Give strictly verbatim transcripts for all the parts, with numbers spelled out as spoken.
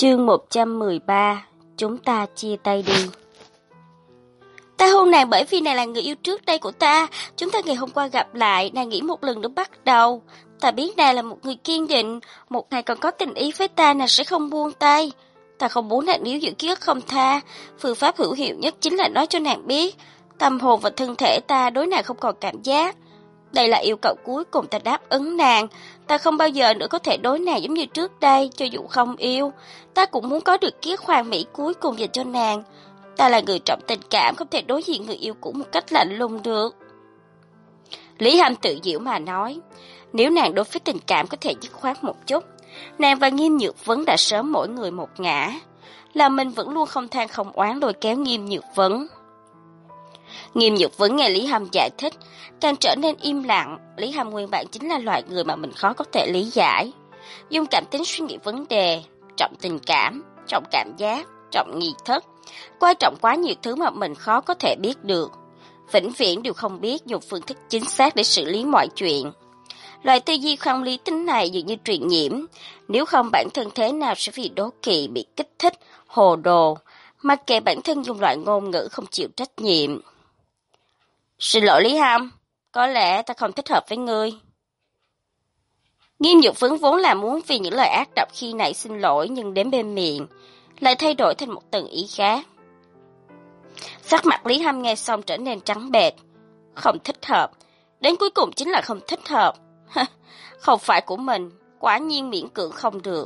Chương một trăm mười ba. Chúng ta chia tay đi. Ta hôn nàng bởi vì nàng là người yêu trước đây của ta. Chúng ta ngày hôm qua gặp lại, nàng nghĩ một lần nữa bắt đầu. Ta biết nàng là một người kiên định, một ngày còn có tình ý với ta, nàng sẽ không buông tay. Ta không muốn nàng níu giữ ký ức không tha. Phương pháp hữu hiệu nhất chính là nói cho nàng biết, tâm hồn và thân thể ta đối nàng không còn cảm giác. Đây là yêu cầu cuối cùng ta đáp ứng nàng. Ta không bao giờ nữa có thể đối nàng giống như trước đây, cho dù không yêu. Ta cũng muốn có được ký ức hoàn mỹ cuối cùng dành cho nàng. Ta là người trọng tình cảm, không thể đối diện người yêu cũ một cách lạnh lùng được. Lý Hâm tự giễu mà nói, nếu nàng đối với tình cảm có thể dứt khoát một chút, nàng và Nghiêm Nhược Vấn đã sớm mỗi người một ngã. Là mình vẫn luôn không than không oán lôi kéo Nghiêm Nhược Vấn. Nghiêm Nhược Vấn nghe Lý Hâm giải thích, càng trở nên im lặng. Lý Hâm nguyên bản chính là loại người mà mình khó có thể lý giải. Dùng cảm tính suy nghĩ vấn đề, trọng tình cảm, trọng cảm giác, trọng nghi thức, quan trọng quá nhiều thứ mà mình khó có thể biết được. Vĩnh viễn đều không biết dùng phương thức chính xác để xử lý mọi chuyện. Loại tư duy không lý tính này dường như truyền nhiễm, nếu không bản thân thế nào sẽ vì đố kỵ bị kích thích, hồ đồ, mặc kệ bản thân dùng loại ngôn ngữ không chịu trách nhiệm. Xin lỗi Lý Hâm, có lẽ ta không thích hợp với ngươi. Nghiêm Nhược Vấn vốn là muốn vì những lời ác độc khi nãy xin lỗi, nhưng đến bên miệng lại thay đổi thành một tầng ý khác. Sắc mặt Lý Hâm nghe xong trở nên trắng bệch. Không thích hợp, đến cuối cùng chính là không thích hợp. Không phải của mình, quả nhiên miễn cưỡng không được.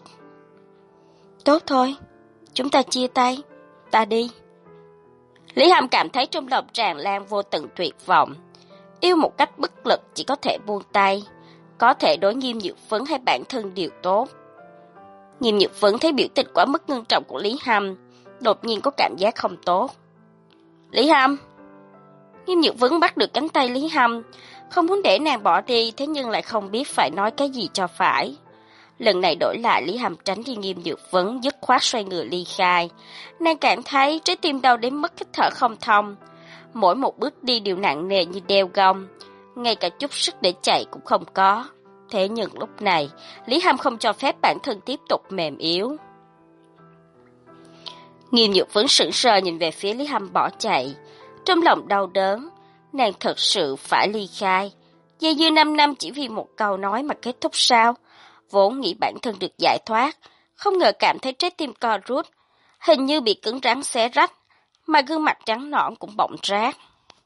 Tốt thôi, chúng ta chia tay, ta đi. Lý Hâm cảm thấy trong lòng tràn lan vô tận tuyệt vọng. Yêu một cách bất lực chỉ có thể buông tay, có thể đối Nghiêm Nhược Vấn hay bản thân đều tốt. Nghiêm Nhược Vấn thấy biểu tình quá mức nghiêm trọng của Lý Hâm, đột nhiên có cảm giác không tốt. Lý Hâm! Nghiêm Nhược Vấn bắt được cánh tay Lý Hâm, không muốn để nàng bỏ đi, thế nhưng lại không biết phải nói cái gì cho phải. Lần này đổi lại, Lý Hâm tránh đi Nghiêm Nhược Vấn, dứt khoát xoay người ly khai. Nàng cảm thấy trái tim đau đến mức hít thở không thông. Mỗi một bước đi đều nặng nề như đeo gông, ngay cả chút sức để chạy cũng không có. Thế nhưng lúc này, Lý Hâm không cho phép bản thân tiếp tục mềm yếu. Nghiêm Nhược Vấn sững sờ nhìn về phía Lý Hâm bỏ chạy. Trong lòng đau đớn, nàng thật sự phải ly khai. Dây dưa năm năm chỉ vì một câu nói mà kết thúc sao? Vốn nghĩ bản thân được giải thoát, không ngờ cảm thấy trái tim co rút, hình như bị cứng rắn xé rách, mà gương mặt trắng nõn cũng bọng rát.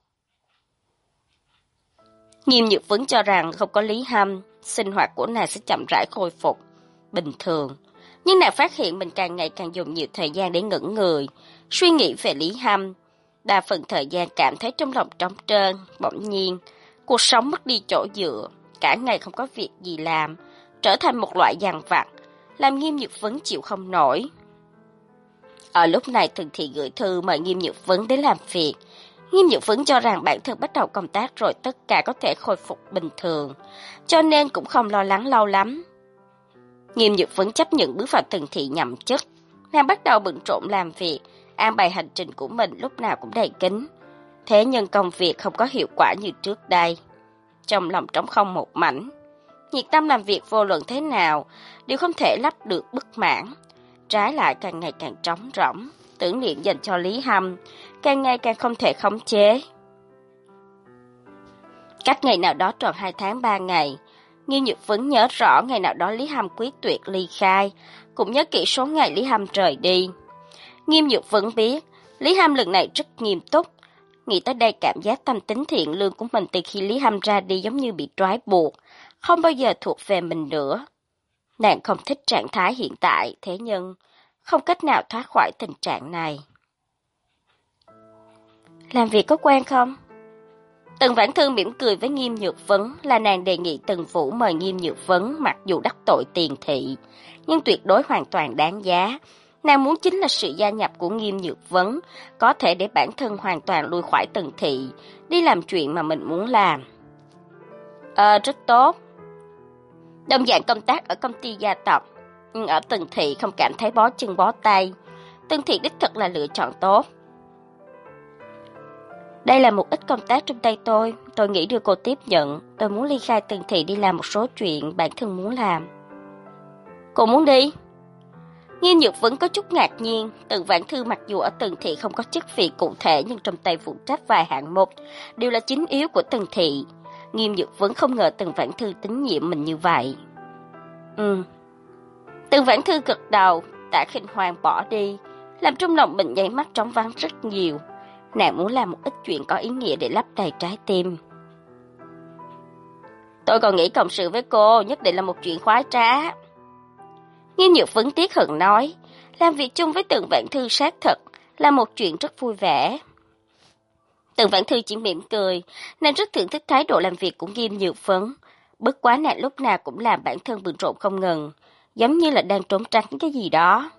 Nghiêm Nhược Vấn cho rằng không có Lý Hâm, sinh hoạt của nàng sẽ chậm rãi khôi phục bình thường. Nhưng nàng phát hiện mình càng ngày càng dùng nhiều thời gian để ngẩn người, suy nghĩ về Lý Hâm. Đa phần thời gian cảm thấy trong lòng trống trơn, bỗng nhiên, cuộc sống mất đi chỗ dựa, cả ngày không có việc gì làm, trở thành một loại dằn vặt, làm Nghiêm Nhược Vấn chịu không nổi. Ở lúc này Thường Thị gửi thư mời Nghiêm Nhược Vấn đến làm việc. Nghiêm Nhược Vấn cho rằng bản thân bắt đầu công tác rồi tất cả có thể khôi phục bình thường, cho nên cũng không lo lắng lâu lắm. Nghiêm Nhược Vấn chấp nhận bước vào Thường Thị nhậm chức. Nàng bắt đầu bận rộn làm việc, an bài hành trình của mình lúc nào cũng đầy kín. Thế nhưng công việc không có hiệu quả như trước đây. Trong lòng trống không một mảnh. Nhiệt tâm làm việc vô luận thế nào đều không thể lấp được bất mãn. Trái lại càng ngày càng trống rỗng, tưởng niệm dành cho Lý Hâm càng ngày càng không thể khống chế. Cách ngày nào đó tròn hai tháng ba ngày, Nghiêm Nhược Vấn nhớ rõ ngày nào đó Lý Hâm quyết tuyệt ly khai, cũng nhớ kỹ số ngày Lý Hâm rời đi. Nghiêm Nhược Vấn biết Lý Hâm lần này rất nghiêm túc. Nghĩ tới đây, cảm giác tâm tính thiện lương của mình từ khi Lý Hâm ra đi giống như bị trói buộc, không bao giờ thuộc về mình nữa. Nàng không thích trạng thái hiện tại, thế nhưng không cách nào thoát khỏi tình trạng này. Làm việc có quen không? Tần Vãn Thư mỉm cười với Nghiêm Nhược Vấn, là nàng đề nghị Tần Vũ mời Nghiêm Nhược Vấn, mặc dù đắc tội Tiền Thị, nhưng tuyệt đối hoàn toàn đáng giá. Nàng muốn chính là sự gia nhập của Nghiêm Nhược Vấn, có thể để bản thân hoàn toàn lui khỏi Tần Thị, đi làm chuyện mà mình muốn làm. Ờ, rất tốt. Đồng dạng công tác ở công ty gia tộc, nhưng ở Tần Thị không cảm thấy bó chân bó tay. Tần Thị đích thực là lựa chọn tốt. Đây là một ít công tác trong tay tôi, tôi nghĩ đưa cô tiếp nhận. Tôi muốn ly khai Tần Thị đi làm một số chuyện bản thân muốn làm. Cô muốn đi? Nghiêm Nhược vẫn có chút ngạc nhiên, Tần Vãn Thư mặc dù ở Tần Thị không có chức vị cụ thể nhưng trong tay phụ trách vài hạng mục, đều là chính yếu của Tần Thị. Nghiêm Nhược vẫn không ngờ Tần Vãn Thư tín nhiệm mình như vậy. Ừ. Tần Vãn Thư gật đầu, Tạ Khinh Hoang bỏ đi, làm trong lòng mình nháy mắt trống vắng rất nhiều. Nàng muốn làm một ít chuyện có ý nghĩa để lấp đầy trái tim. Tôi còn nghĩ cộng sự với cô nhất định là một chuyện khoái trá. Nghiêm Nhược Vấn tiếc hận nói, làm việc chung với Tần Vãn Thư xác thật là một chuyện rất vui vẻ. Tần Vãn Thư chỉ mỉm cười, nàng rất thưởng thức thái độ làm việc của Nghiêm Nhược Vấn. Bất quá nàng lúc nào cũng làm bản thân bận rộn không ngừng, giống như là đang trốn tránh cái gì đó.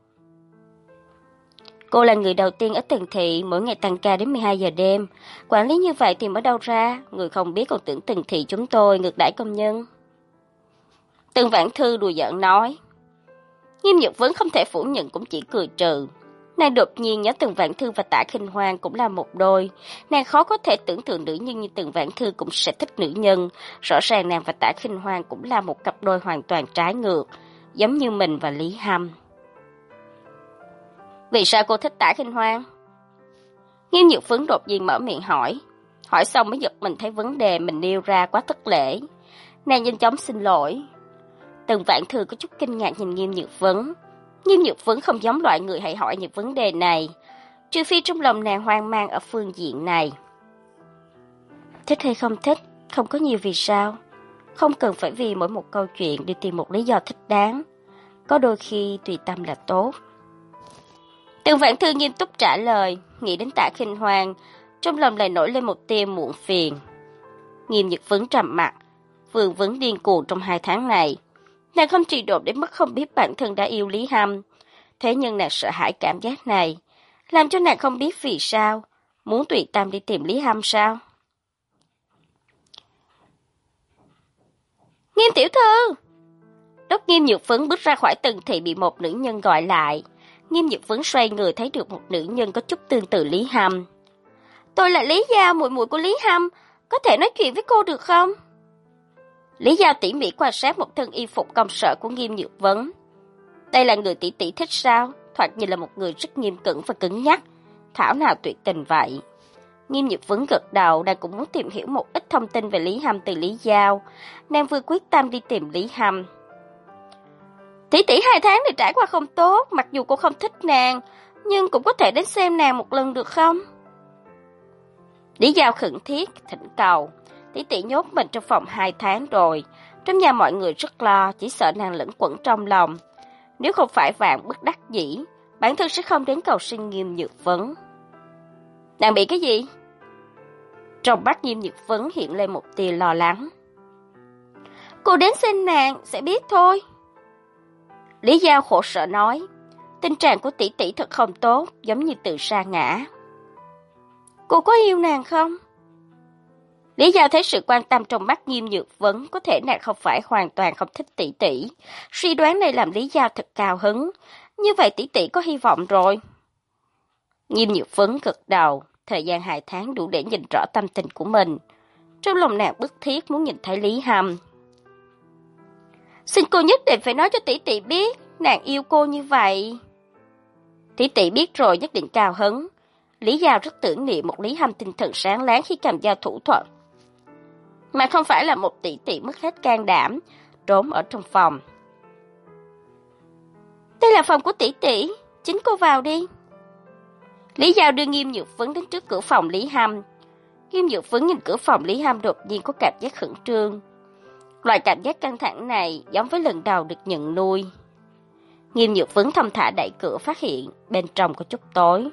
Cô là người đầu tiên ở Tần Thị mỗi ngày tăng ca đến mười hai giờ đêm. Quản lý như vậy tìm ở đâu ra, người không biết còn tưởng Tần Thị chúng tôi ngược đãi công nhân. Tần Vãn Thư đùa giỡn nói. Nghiêm Nhược Vấn không thể phủ nhận cũng chỉ cười trừ. Nàng đột nhiên nhớ Tần Vãn Thư và Tạ Khinh Hoang cũng là một đôi. Nàng khó có thể tưởng tượng nữ nhân như Tần Vãn Thư cũng sẽ thích nữ nhân. Rõ ràng nàng và Tạ Khinh Hoang cũng là một cặp đôi hoàn toàn trái ngược, giống như mình và Lý Hâm. Vì sao cô thích Tạ Khinh Hoang? Nghiêm Nhược Vấn đột nhiên mở miệng hỏi. Hỏi xong mới giật mình thấy vấn đề mình nêu ra quá thất lễ. Nàng nhanh chóng xin lỗi. Tần Vãn Thư có chút kinh ngạc nhìn Nghiêm Nhược Vấn. Nghiêm Nhược Vấn không giống loại người hay hỏi những vấn đề này, trừ phi trong lòng nàng hoang mang ở phương diện này. Thích hay không thích, không có nhiều vì sao. Không cần phải vì mỗi một câu chuyện đi tìm một lý do thích đáng. Có đôi khi tùy tâm là tốt. Tần Vãn Thư nghiêm túc trả lời, nghĩ đến Tạ Khinh Hoang, trong lòng lại nổi lên một tia muộn phiền. Nghiêm Nhược Vấn trầm mặt, Vương Vấn điên cuồng trong hai tháng này. Nàng không trị độn đến mức không biết bản thân đã yêu Lý Hâm. Thế nhưng nàng sợ hãi cảm giác này, làm cho nàng không biết vì sao, muốn tùy tâm đi tìm Lý Hâm sao? Nghiêm tiểu thư! Lúc Nghiêm Nhược Vấn bước ra khỏi Tần Thị bị một nữ nhân gọi lại. Nghiêm Nhược Vấn xoay người thấy được một nữ nhân có chút tương tự Lý Hâm. Tôi là Lý Giao, muội muội của Lý Hâm, có thể nói chuyện với cô được không? Lý Giao tỉ mỉ quan sát một thân y phục công sở của Nghiêm Nhược Vấn. Đây là người tỷ tỷ thích sao? Thoạt nhìn là một người rất nghiêm cẩn và cứng nhắc. Thảo nào tuyệt tình vậy? Nghiêm Nhược Vấn gật đầu, nàng cũng muốn tìm hiểu một ít thông tin về Lý Hâm từ Lý Giao. Nàng vừa quyết tâm đi tìm Lý Hâm. Tỷ tỷ hai tháng này trải qua không tốt, mặc dù cô không thích nàng, nhưng cũng có thể đến xem nàng một lần được không? Lý Giao khẩn thiết, thỉnh cầu. Tỷ tỷ nhốt mình trong phòng hai tháng rồi. Trong nhà mọi người rất lo, chỉ sợ nàng lẫn quẩn trong lòng. Nếu không phải vạn bất đắc dĩ, bản thân sẽ không đến cầu xin Nghiêm Nhược Vấn. Nàng bị cái gì? Trong mắt Nghiêm Nhược Vấn hiện lên một tia lo lắng. Cô đến xem nàng, sẽ biết thôi. Lý Giao khổ sở nói, tình trạng của tỷ tỷ thật không tốt, giống như tự sa ngã. Cô có yêu nàng không? Lý Giao thấy sự quan tâm trong mắt Nghiêm Nhược Vấn, có thể nàng không phải hoàn toàn không thích tỷ tỷ. Suy đoán này làm Lý Giao thật cao hứng, như vậy tỷ tỷ có hy vọng rồi. Nghiêm Nhược Vấn gật đầu, thời gian hai tháng đủ để nhìn rõ tâm tình của mình. Trong lòng nàng bức thiết muốn nhìn thấy Lý Hâm. Xin cô nhất định phải nói cho tỷ tỷ biết, nàng yêu cô như vậy. Tỷ tỷ biết rồi nhất định cao hứng. Lý Giao rất tưởng niệm một Lý Hâm tinh thần sáng láng khi cầm dao thủ thuật, mà không phải là một tỷ tỷ mất hết can đảm, trốn ở trong phòng. Đây là phòng của tỷ tỷ, chính cô vào đi. Lý Giao đưa Nghiêm Nhược Vấn đến trước cửa phòng Lý Hâm. Nghiêm Nhược Vấn nhìn cửa phòng Lý Hâm đột nhiên có cảm giác khẩn trương. Loại cảm giác căng thẳng này giống với lần đầu được nhận nuôi. Nghiêm Nhược Vấn thong thả đẩy cửa phát hiện bên trong có chút tối.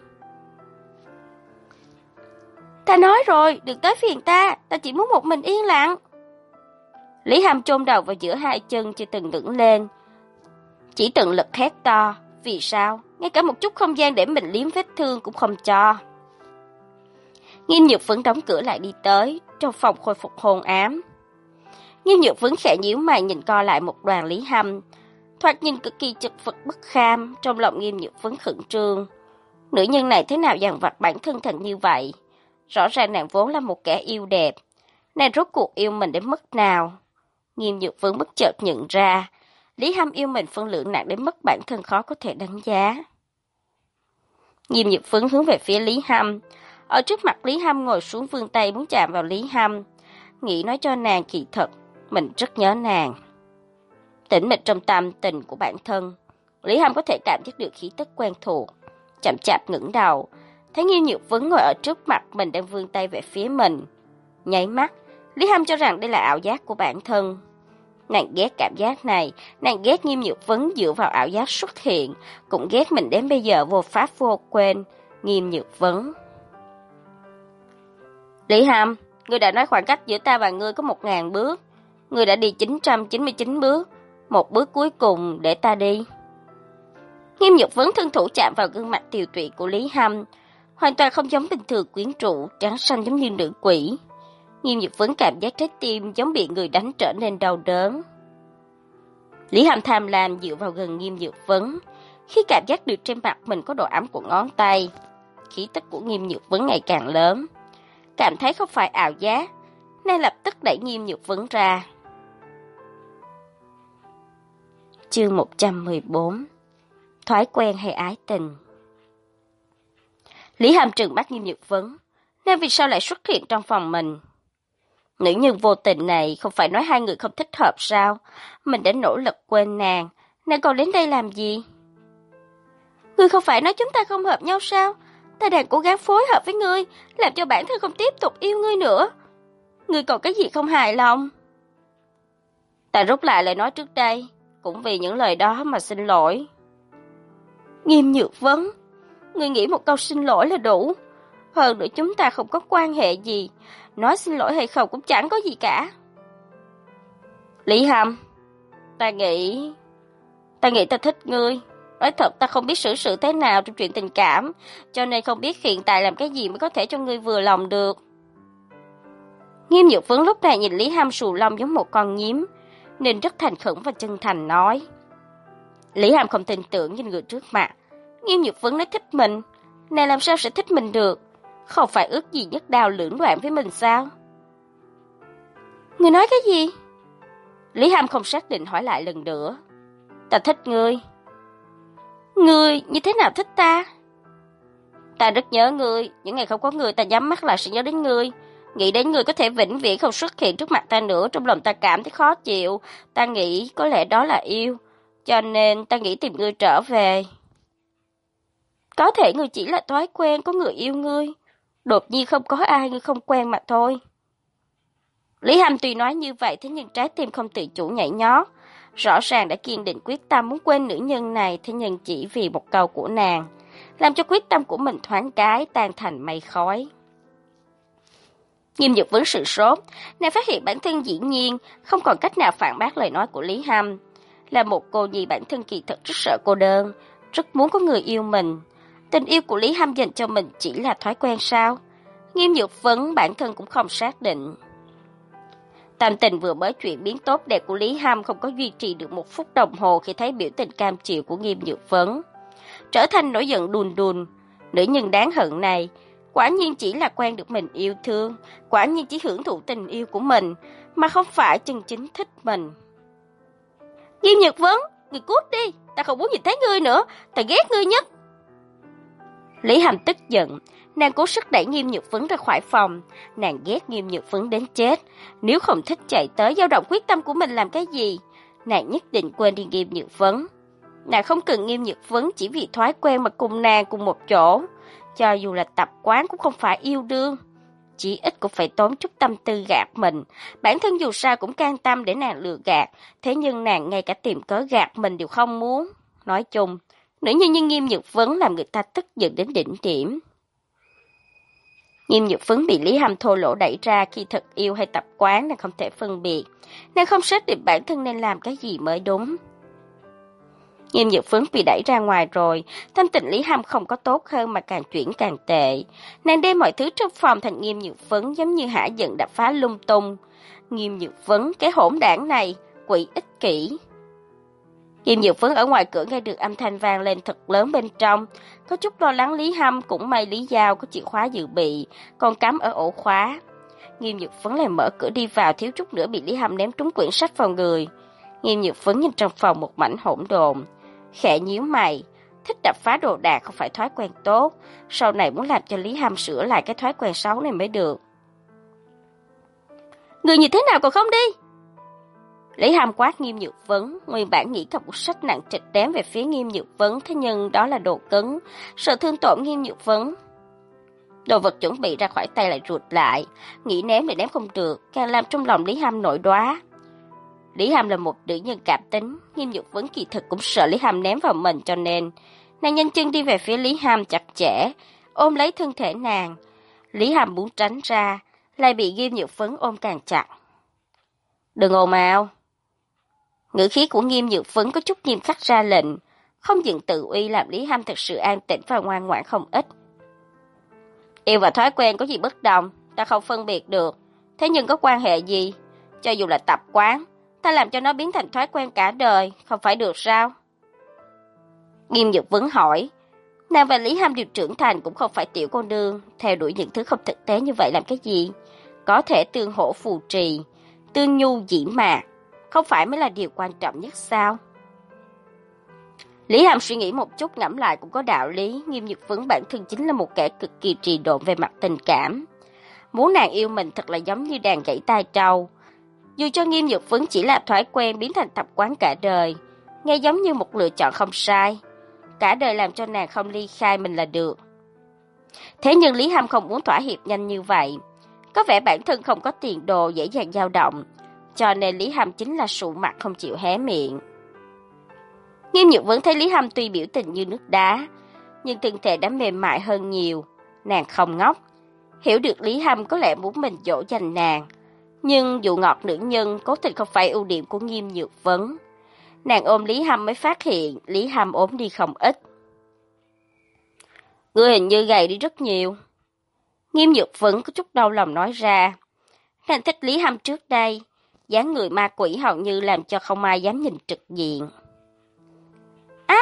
Ta nói rồi, đừng tới phiền ta, ta chỉ muốn một mình yên lặng. Lý Hâm chôn đầu vào giữa hai chân chưa từng ngẩng lên, chỉ tận lực hét to. Vì sao? Ngay cả một chút không gian để mình liếm vết thương cũng không cho. Nghiêm Nhược Vấn đóng cửa lại đi tới, trong phòng khôi phục hôn ám. Nghiêm Nhược Vấn khẽ nhíu mày nhìn co lại một đoàn Lý Hâm, thoạt nhìn cực kỳ chật vật bất kham. Trong lòng Nghiêm Nhược Vấn khẩn trương, nữ nhân này thế nào dằn vặt bản thân thành như vậy? Rõ ràng nàng vốn là một kẻ yêu đẹp, nàng rốt cuộc yêu mình đến mức nào? Nghiêm Nhược Vấn bất chợt nhận ra, Lý Hâm yêu mình phân lượng nặng đến mức bản thân khó có thể đánh giá. Nghiêm Nhược Phấn hướng về phía Lý Hâm. Ở trước mặt Lý Hâm ngồi xuống vươn tay muốn chạm vào Lý Hâm. Nghĩ nói cho nàng kỳ thật, mình rất nhớ nàng. Tĩnh mịch trong tâm tình của bản thân, Lý Hâm có thể cảm giác được khí tức quen thuộc. Chậm chạp ngẩng đầu, thấy Nghiêm Nhược Phấn ngồi ở trước mặt mình đang vươn tay về phía mình. Nháy mắt, Lý Hâm cho rằng đây là ảo giác của bản thân. Nàng ghét cảm giác này, nàng ghét Nghiêm Nhược Phấn dựa vào ảo giác xuất hiện, cũng ghét mình đến bây giờ vô pháp vô quên. Nghiêm Nhược Phấn. Lý Hâm, ngươi đã nói khoảng cách giữa ta và ngươi có một ngàn bước. Ngươi đã đi chín trăm chín mươi chín bước, một bước cuối cùng để ta đi. Nghiêm Nhược Phấn thân thủ chạm vào gương mặt tiều tụy của Lý Hâm, hoàn toàn không giống bình thường quyến rũ, trắng xanh giống như nữ quỷ. Nghiêm Nhược Phấn cảm giác trái tim giống bị người đánh trở nên đau đớn. Lý Hâm tham lam dựa vào gần Nghiêm Nhược Phấn, khi cảm giác được trên mặt mình có độ ấm của ngón tay, khí tức của Nghiêm Nhược Phấn ngày càng lớn. Cảm thấy không phải ảo giác, nên lập tức đẩy Nghiêm Nhược Phấn ra. Chương một trăm mười bốn. Thói quen hay ái tình? Lý Hâm trừng mắt Nghiêm Nhược Phấn, nên vì sao lại xuất hiện trong phòng mình? Nữ nhân vô tình này không phải nói hai người không thích hợp sao? Mình đã nỗ lực quên nàng, nàng còn đến đây làm gì? Ngươi không phải nói chúng ta không hợp nhau sao? Ta đang cố gắng phối hợp với ngươi, làm cho bản thân không tiếp tục yêu ngươi nữa. Ngươi còn cái gì không hài lòng? Ta rút lại lời nói trước đây, cũng vì những lời đó mà xin lỗi. Nghiêm Nhược Phấn, ngươi nghĩ một câu xin lỗi là đủ. Hơn nữa chúng ta không có quan hệ gì, nói xin lỗi hay không cũng chẳng có gì cả. Lý Hâm, ta nghĩ... Ta nghĩ ta thích ngươi. Nói thật ta không biết xử sự thế nào trong chuyện tình cảm, cho nên không biết hiện tại làm cái gì mới có thể cho ngươi vừa lòng được. Nghiêm Nhược Phấn lúc này nhìn Lý Hâm xù lông giống một con nhím, nên rất thành khẩn và chân thành nói. Lý Hâm không tin tưởng nhìn người trước mặt. Nghiêm Nhược Phấn nói thích mình, nàng làm sao sẽ thích mình được? Không phải ước gì nhất đao lưỡng đoạn với mình sao? Ngươi nói cái gì? Lý Hâm không xác định hỏi lại lần nữa. Ta thích ngươi. Ngươi như thế nào thích ta? Ta rất nhớ ngươi, những ngày không có ngươi ta nhắm mắt lại sẽ nhớ đến ngươi. Nghĩ đến ngươi có thể vĩnh viễn không xuất hiện trước mặt ta nữa, trong lòng ta cảm thấy khó chịu. Ta nghĩ có lẽ đó là yêu, cho nên ta nghĩ tìm ngươi trở về. Có thể ngươi chỉ là thói quen có người yêu ngươi, đột nhiên không có ai ngươi không quen mà thôi. Lý Hâm tuy nói như vậy thế nhưng trái tim không tự chủ nhảy nhót. Rõ ràng đã kiên định quyết tâm muốn quên nữ nhân này, thế nhưng chỉ vì một câu của nàng, làm cho quyết tâm của mình thoáng cái tan thành mây khói. Nghiêm Nhược Phấn sửng sốt, nàng phát hiện bản thân dĩ nhiên không còn cách nào phản bác lời nói của Lý Hâm. Là một cô nhi bản thân kỳ thật rất sợ cô đơn, rất muốn có người yêu mình. Tình yêu của Lý Hâm dành cho mình chỉ là thói quen sao? Nghiêm Nhược Phấn bản thân cũng không xác định. Tâm tình vừa mới chuyển biến tốt đẹp của Lý Hâm không có duy trì được một phút đồng hồ khi thấy biểu tình cam chịu của Nghiêm Nhược Phấn, trở thành nổi giận đùn đùn. Nữ nhân đáng hận này, quả nhiên chỉ là quen được mình yêu thương, quả nhiên chỉ hưởng thụ tình yêu của mình, mà không phải chân chính thích mình. Nghiêm Nhược Phấn, ngươi cút đi, ta không muốn nhìn thấy ngươi nữa, ta ghét ngươi nhất. Lý Hâm tức giận, nàng cố sức đẩy Nghiêm Nhược Phấn ra khỏi phòng. Nàng ghét Nghiêm Nhược Phấn đến chết, nếu không thích chạy tới dao động quyết tâm của mình làm cái gì. Nàng nhất định quên đi Nghiêm Nhược Phấn. Nàng không cần Nghiêm Nhược Phấn chỉ vì thói quen mà cùng nàng cùng một chỗ. Cho dù là tập quán cũng không phải yêu đương, chỉ ít cũng phải tốn chút tâm tư gạt mình. Bản thân dù sao cũng can tâm để nàng lừa gạt, thế nhưng nàng ngay cả tìm cớ gạt mình đều không muốn. Nói chung, nữ nhân như Nghiêm Nhược Phấn làm người ta tức giận đến đỉnh điểm. Nghiêm Nhược Phấn bị Lý Hâm thô lỗ đẩy ra khi thật yêu hay tập quán nàng không thể phân biệt. Nàng không xác định bản thân nên làm cái gì mới đúng. Nghiêm Nhược Phấn bị đẩy ra ngoài rồi, tâm tình Lý Hâm không có tốt hơn mà càng chuyển càng tệ. Nàng đem mọi thứ trong phòng thành Nghiêm Nhược Phấn giống như hả giận đập phá lung tung. Nghiêm Nhược Phấn, cái hỗn đảng này, quỷ ích kỷ. Nghiêm Nhược Phấn ở ngoài cửa nghe được âm thanh vang lên thật lớn bên trong, có chút lo lắng Lý Hâm, cũng may Lý Giao có chìa khóa dự bị, còn cắm ở ổ khóa. Nghiêm Nhược Phấn lại mở cửa đi vào, thiếu chút nữa bị Lý Hâm ném trúng quyển sách vào người. Nghiêm Nhược Phấn nhìn trong phòng một mảnh hỗn độn, khẽ nhíu mày, thích đập phá đồ đạc không phải thói quen tốt, sau này muốn làm cho Lý Hàm sửa lại cái thói quen xấu này mới được. Người như thế nào còn không đi? Lý Hàm quát Nghiêm Nhược Phấn, nguyên bản nghĩ cầm một sách nặng trịch đếm về phía Nghiêm Nhược Phấn, thế nhưng đó là đồ cứng, sợ thương tổn Nghiêm Nhược Phấn. Đồ vật chuẩn bị ra khỏi tay lại rụt lại, nghĩ ném thì ném không được, càng làm trong lòng Lý Hàm nổi đoá. Lý Hàm là một nữ nhân cảm tính, Nghiêm Nhược Phấn kỳ thực cũng sợ Lý Hàm ném vào mình, cho nên nàng nhanh chân đi về phía Lý Hàm chặt chẽ, ôm lấy thân thể nàng. Lý Hàm muốn tránh ra, lại bị Nghiêm Nhược Phấn ôm càng chặt. Đừng ồn ào. Ngữ khí của Nghiêm Nhược Phấn có chút nghiêm khắc ra lệnh, không dựng tự uy làm Lý Hàm thật sự an tĩnh và ngoan ngoãn không ít. Yêu và thói quen có gì bất đồng, ta không phân biệt được, thế nhưng có quan hệ gì? Cho dù là tập quán, ta làm cho nó biến thành thói quen cả đời, không phải được sao? Nghiêm Nhược Phấn hỏi, nàng và Lý Hàm đều trưởng thành cũng không phải tiểu cô nương, theo đuổi những thứ không thực tế như vậy làm cái gì? Có thể tương hỗ phù trì, tương nhu dĩ mạc, không phải mới là điều quan trọng nhất sao? Lý Hàm suy nghĩ một chút ngẫm lại cũng có đạo lý, Nghiêm Nhược Phấn bản thân chính là một kẻ cực kỳ trì độn về mặt tình cảm. Muốn nàng yêu mình thật là giống như đàn gãy tai trâu. Dù cho Nghiêm Nhược Phấn chỉ là thói quen biến thành tập quán cả đời, nghe giống như một lựa chọn không sai. Cả đời làm cho nàng không ly khai mình là được. Thế nhưng Lý Hàm không muốn thỏa hiệp nhanh như vậy. Có vẻ bản thân không có tiền đồ dễ dàng dao động, cho nên Lý Hàm chính là sụ mặt không chịu hé miệng. Nghiêm Nhược Phấn thấy Lý Hàm tuy biểu tình như nước đá, nhưng thân thể đã mềm mại hơn nhiều. Nàng không ngốc, hiểu được Lý Hàm có lẽ muốn mình dỗ dành nàng. Nhưng dụ ngọt nữ nhân cố tình không phải ưu điểm của Nghiêm Nhược Phấn. Nàng ôm Lý Hàm mới phát hiện Lý Hàm ốm đi không ít. Ngươi hình như gầy đi rất nhiều. Nghiêm Nhược Phấn có chút đau lòng nói ra. Nàng thích Lý Hàm trước đây, dáng người ma quỷ hầu như làm cho không ai dám nhìn trực diện. À!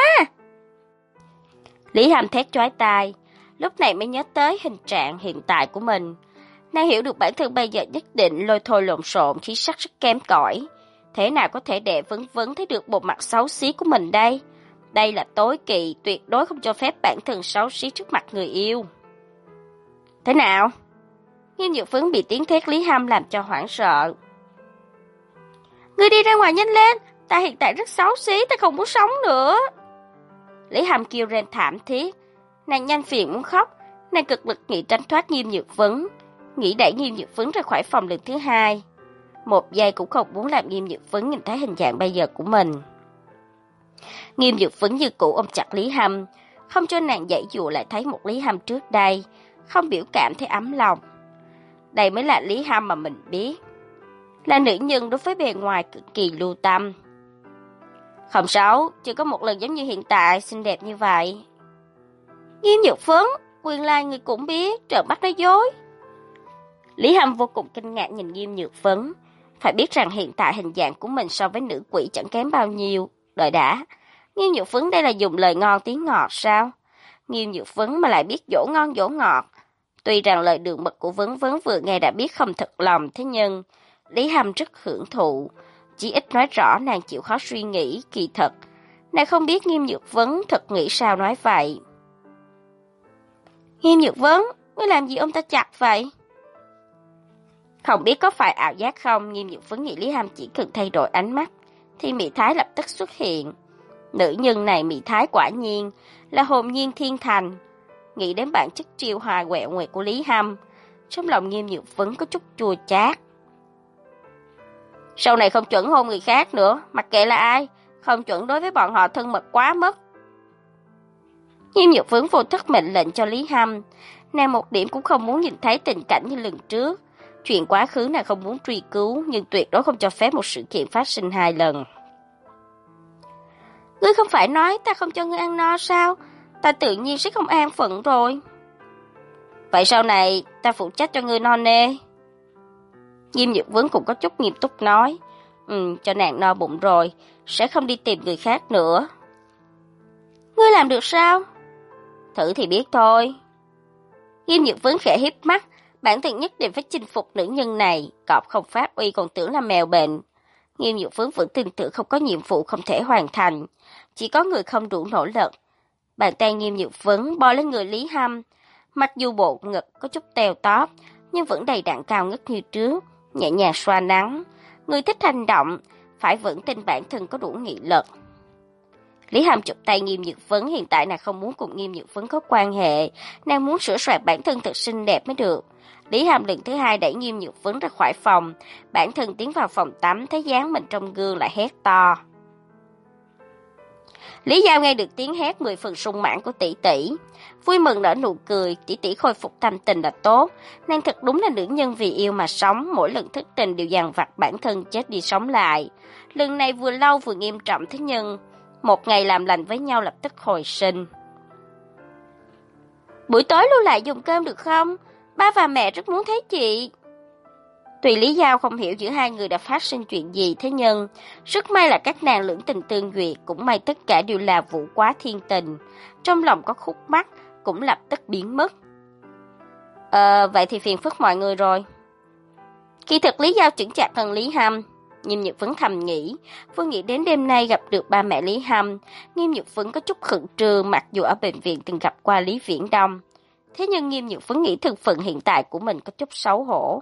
Lý Hàm thét chói tai, lúc này mới nhớ tới hình trạng hiện tại của mình. Nàng hiểu được bản thân bây giờ nhất định lôi thôi lộn xộn, khí sắc rất kém cỏi. Thế nào có thể để vấn vấn thấy được bộ mặt xấu xí của mình đây? Đây là tối kỵ, tuyệt đối không cho phép bản thân xấu xí trước mặt người yêu. Thế nào? Nghiêm Nhược Phấn bị tiếng thét Lý Hàm làm cho hoảng sợ. Ngươi đi ra ngoài nhanh lên, ta hiện tại rất xấu xí, ta không muốn sống nữa. Lý Hàm kêu rên thảm thiết, nàng nhanh phiền muốn khóc, nàng cực lực nghĩ tránh thoát Nghiêm Nhược Phấn, nghĩ đẩy Nghiêm Nhược Phấn ra khỏi phòng lần thứ hai. Một giây cũng không muốn làm Nghiêm Nhược Phấn nhìn thấy hình dạng bây giờ của mình. Nghiêm Nhược Phấn như cũ ôm chặt Lý Hàm, không cho nàng dãy dụa lại thấy một Lý Hàm trước đây, không biểu cảm thấy ấm lòng. Đây mới là Lý Hàm mà mình biết, là nữ nhân đối với bề ngoài cực kỳ lưu tâm. Không xấu, chưa có một lần giống như hiện tại xinh đẹp như vậy. Nghiêm Nhược Phấn, nguyên lai người cũng biết, trợn mắt nói dối. Lý Hàm vô cùng kinh ngạc nhìn Nghiêm Nhược Phấn, phải biết rằng hiện tại hình dạng của mình so với nữ quỷ chẳng kém bao nhiêu. Đợi đã, Nghiêm Nhược Phấn đây là dùng lời ngon tiếng ngọt sao? Nghiêm Nhược Phấn mà lại biết dỗ ngon dỗ ngọt. Tuy rằng lời đường mật của Vấn Vấn vừa nghe đã biết không thật lòng, thế nhưng Lý Hàm rất hưởng thụ, chỉ ít nói rõ nàng chịu khó suy nghĩ, kỳ thật. Nàng không biết Nghiêm Nhược Phấn thật nghĩ sao nói vậy. Nghiêm Nhược Phấn, ngươi làm gì ông ta chặt vậy? Không biết có phải ảo giác không, Nghiêm Nhược Phấn nghĩ Lý Hàm chỉ cần thay đổi ánh mắt, thì mị thái lập tức xuất hiện. Nữ nhân này mị thái quả nhiên là hồn nhiên thiên thành. Nghĩ đến bản chất triều hòa quẹo nguyệt của Lý Hàm, trong lòng Nghiêm Nhược Phấn có chút chua chát. Sau này không chuẩn hôn người khác nữa, mặc kệ là ai, không chuẩn đối với bọn họ thân mật quá mất. Nghiêm Nhược Phấn vô thức mệnh lệnh cho Lý Hàm, nàng một điểm cũng không muốn nhìn thấy tình cảnh như lần trước. Chuyện quá khứ nàng không muốn truy cứu, nhưng tuyệt đối không cho phép một sự kiện phát sinh hai lần. Ngươi không phải nói ta không cho ngươi ăn no sao? Ta tự nhiên sẽ không an phận rồi. Vậy sau này ta phụ trách cho ngươi no nê. Nghiêm Nhược Phấn cũng có chút nghiêm túc nói. Ừ, cho nàng no bụng rồi, sẽ không đi tìm người khác nữa. Ngươi làm được sao? Thử thì biết thôi. Nghiêm Nhược Phấn khẽ híp mắt, bản thân nhất định phải chinh phục nữ nhân này, cọp không phát uy còn tưởng là mèo bệnh. Nghiêm Nhược Phấn vẫn tin tưởng không có nhiệm vụ không thể hoàn thành, chỉ có người không đủ nỗ lực. Bàn tay Nghiêm Nhược Phấn bò lên người Lý Hâm, mặc dù bộ ngực có chút teo tóp, nhưng vẫn đầy đặn cao ngất như trước, nhẹ nhàng xoa nắng. Người thích hành động, phải vững tin bản thân có đủ nghị lực. Lý Hâm chụp tay Nghiêm Nhược Phấn, hiện tại nàng không muốn cùng Nghiêm Nhược Phấn có quan hệ, nàng muốn sửa soạn bản thân thật xinh đẹp mới được. Lý Hâm lần thứ hai đẩy Nghiêm Nhược Phấn ra khỏi phòng, bản thân tiến vào phòng tắm, thấy dáng mình trong gương lại hét to. Lý Giao nghe được tiếng hét mười phần sung mãn của tỷ tỷ, vui mừng nở nụ cười, tỷ tỷ khôi phục thanh tình là tốt, nàng thật đúng là nữ nhân vì yêu mà sống, mỗi lần thức tình đều dằn vặt bản thân chết đi sống lại. Lần này vừa lâu vừa nghiêm trọng, thế nhưng một ngày làm lành với nhau lập tức hồi sinh. Buổi tối lưu lại dùng cơm được không? Ba và mẹ rất muốn thấy chị. Tuy Lý Giao không hiểu giữa hai người đã phát sinh chuyện gì, thế nhưng rất may là các nàng lưỡng tình tương duyệt, cũng may tất cả đều là vụ quá thiên tình. Trong lòng có khúc mắc cũng lập tức biến mất. Ờ, vậy thì phiền phức mọi người rồi. Kỳ thực Lý Giao chững chạc hơn Lý Hâm. Nghiêm Nhược Phấn thầm nghĩ, vừa nghĩ đến đêm nay gặp được ba mẹ Lý Hâm, Nghiêm Nhược Phấn có chút khẩn trương, mặc dù ở bệnh viện từng gặp qua Lý Viễn Đông. Thế nhưng Nghiêm Nhược Phấn nghĩ thân phận hiện tại của mình có chút xấu hổ.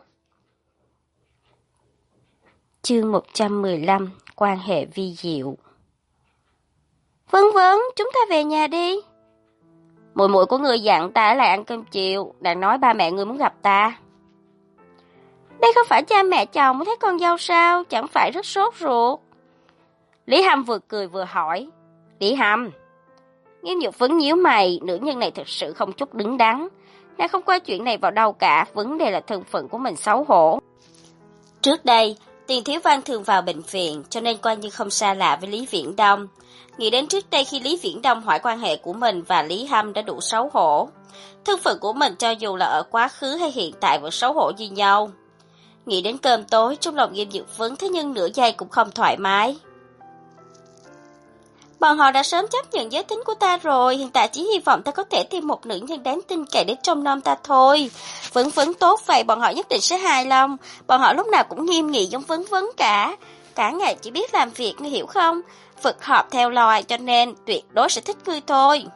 Chương một trăm mười lăm, quan hệ vi diệu. Vâng vâng, chúng ta về nhà đi. Muội muội của người dặn ta ở lại ăn cơm chiều, đang nói ba mẹ người muốn gặp ta. Đây không phải cha mẹ chồng muốn thấy con dâu sao, chẳng phải rất sốt ruột. Lý Hâm vừa cười vừa hỏi. Lý Hâm. Nghiêm Nhược Phấn nhíu mày, nữ nhân này thực sự không chút đứng đắn. Nàng không coi chuyện này vào đâu cả, vấn đề là thân phận của mình xấu hổ. Trước đây, Tiền Thiếu Văn thường vào bệnh viện, cho nên coi như không xa lạ với Lý Viễn Đông. Nghĩ đến trước đây khi Lý Viễn Đông hỏi quan hệ của mình và Lý Hâm đã đủ xấu hổ. Thân phận của mình cho dù là ở quá khứ hay hiện tại vẫn xấu hổ như nhau. Nghĩ đến cơm tối, trong lòng Nghiêm Nhược Phấn thế nhưng nửa giây cũng không thoải mái. Bọn họ đã sớm chấp nhận giới tính của ta rồi, hiện tại chỉ hy vọng ta có thể tìm một nữ nhân đáng tin cậy để trông nom ta thôi. Vấn vấn tốt vậy, bọn họ nhất định sẽ hài lòng, bọn họ lúc nào cũng nghiêm nghị giống vấn vấn cả. Cả ngày chỉ biết làm việc, ngươi hiểu không? Vật họp theo loài cho nên tuyệt đối sẽ thích ngươi thôi.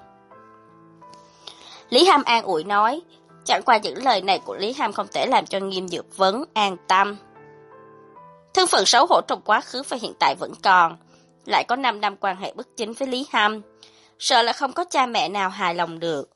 Lý Hâm an ủi nói, chẳng qua những lời này của Lý Hâm không thể làm cho Nghiêm Nhược Phấn an tâm. Thân phận xấu hổ trong quá khứ và hiện tại vẫn còn, lại có năm năm quan hệ bất chính với Lý Hâm, sợ là không có cha mẹ nào hài lòng được.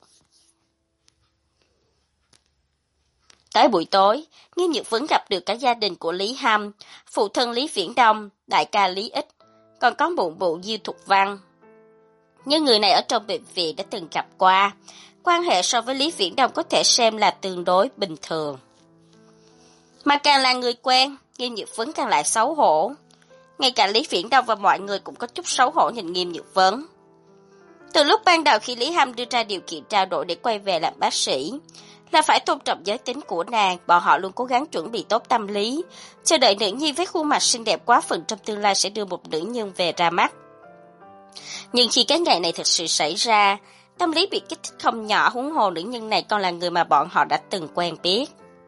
Tới buổi tối, Nghiêm Nhược Phấn gặp được cả gia đình của Lý Hâm, phụ thân Lý Viễn Đông, đại ca Lý Ích, còn có mụ mụ Diêu Thục Văn. Nhưng người này ở trong bệnh viện đã từng gặp qua, quan hệ so với Lý Viễn Đông có thể xem là tương đối bình thường. Mà càng là người quen, Nghiêm Nhược Phấn càng lại xấu hổ. Ngay cả Lý Viễn Đông và mọi người cũng có chút xấu hổ nhìn Nghiêm Nhược Phấn. Từ lúc ban đầu khi Lý Hâm đưa ra điều kiện trao đổi để quay về làm bác sĩ, là phải tôn trọng giới tính của nàng, bọn họ luôn cố gắng chuẩn bị tốt tâm lý, chờ đợi nữ nhi với khuôn mặt xinh đẹp quá phần trong tương lai sẽ đưa một nữ nhân về ra mắt. Nhưng khi cái ngày này thật sự xảy ra, tâm lý bị kích thích không nhỏ, huống hồ nữ nhân này còn là người mà bọn họ đã từng quen biết.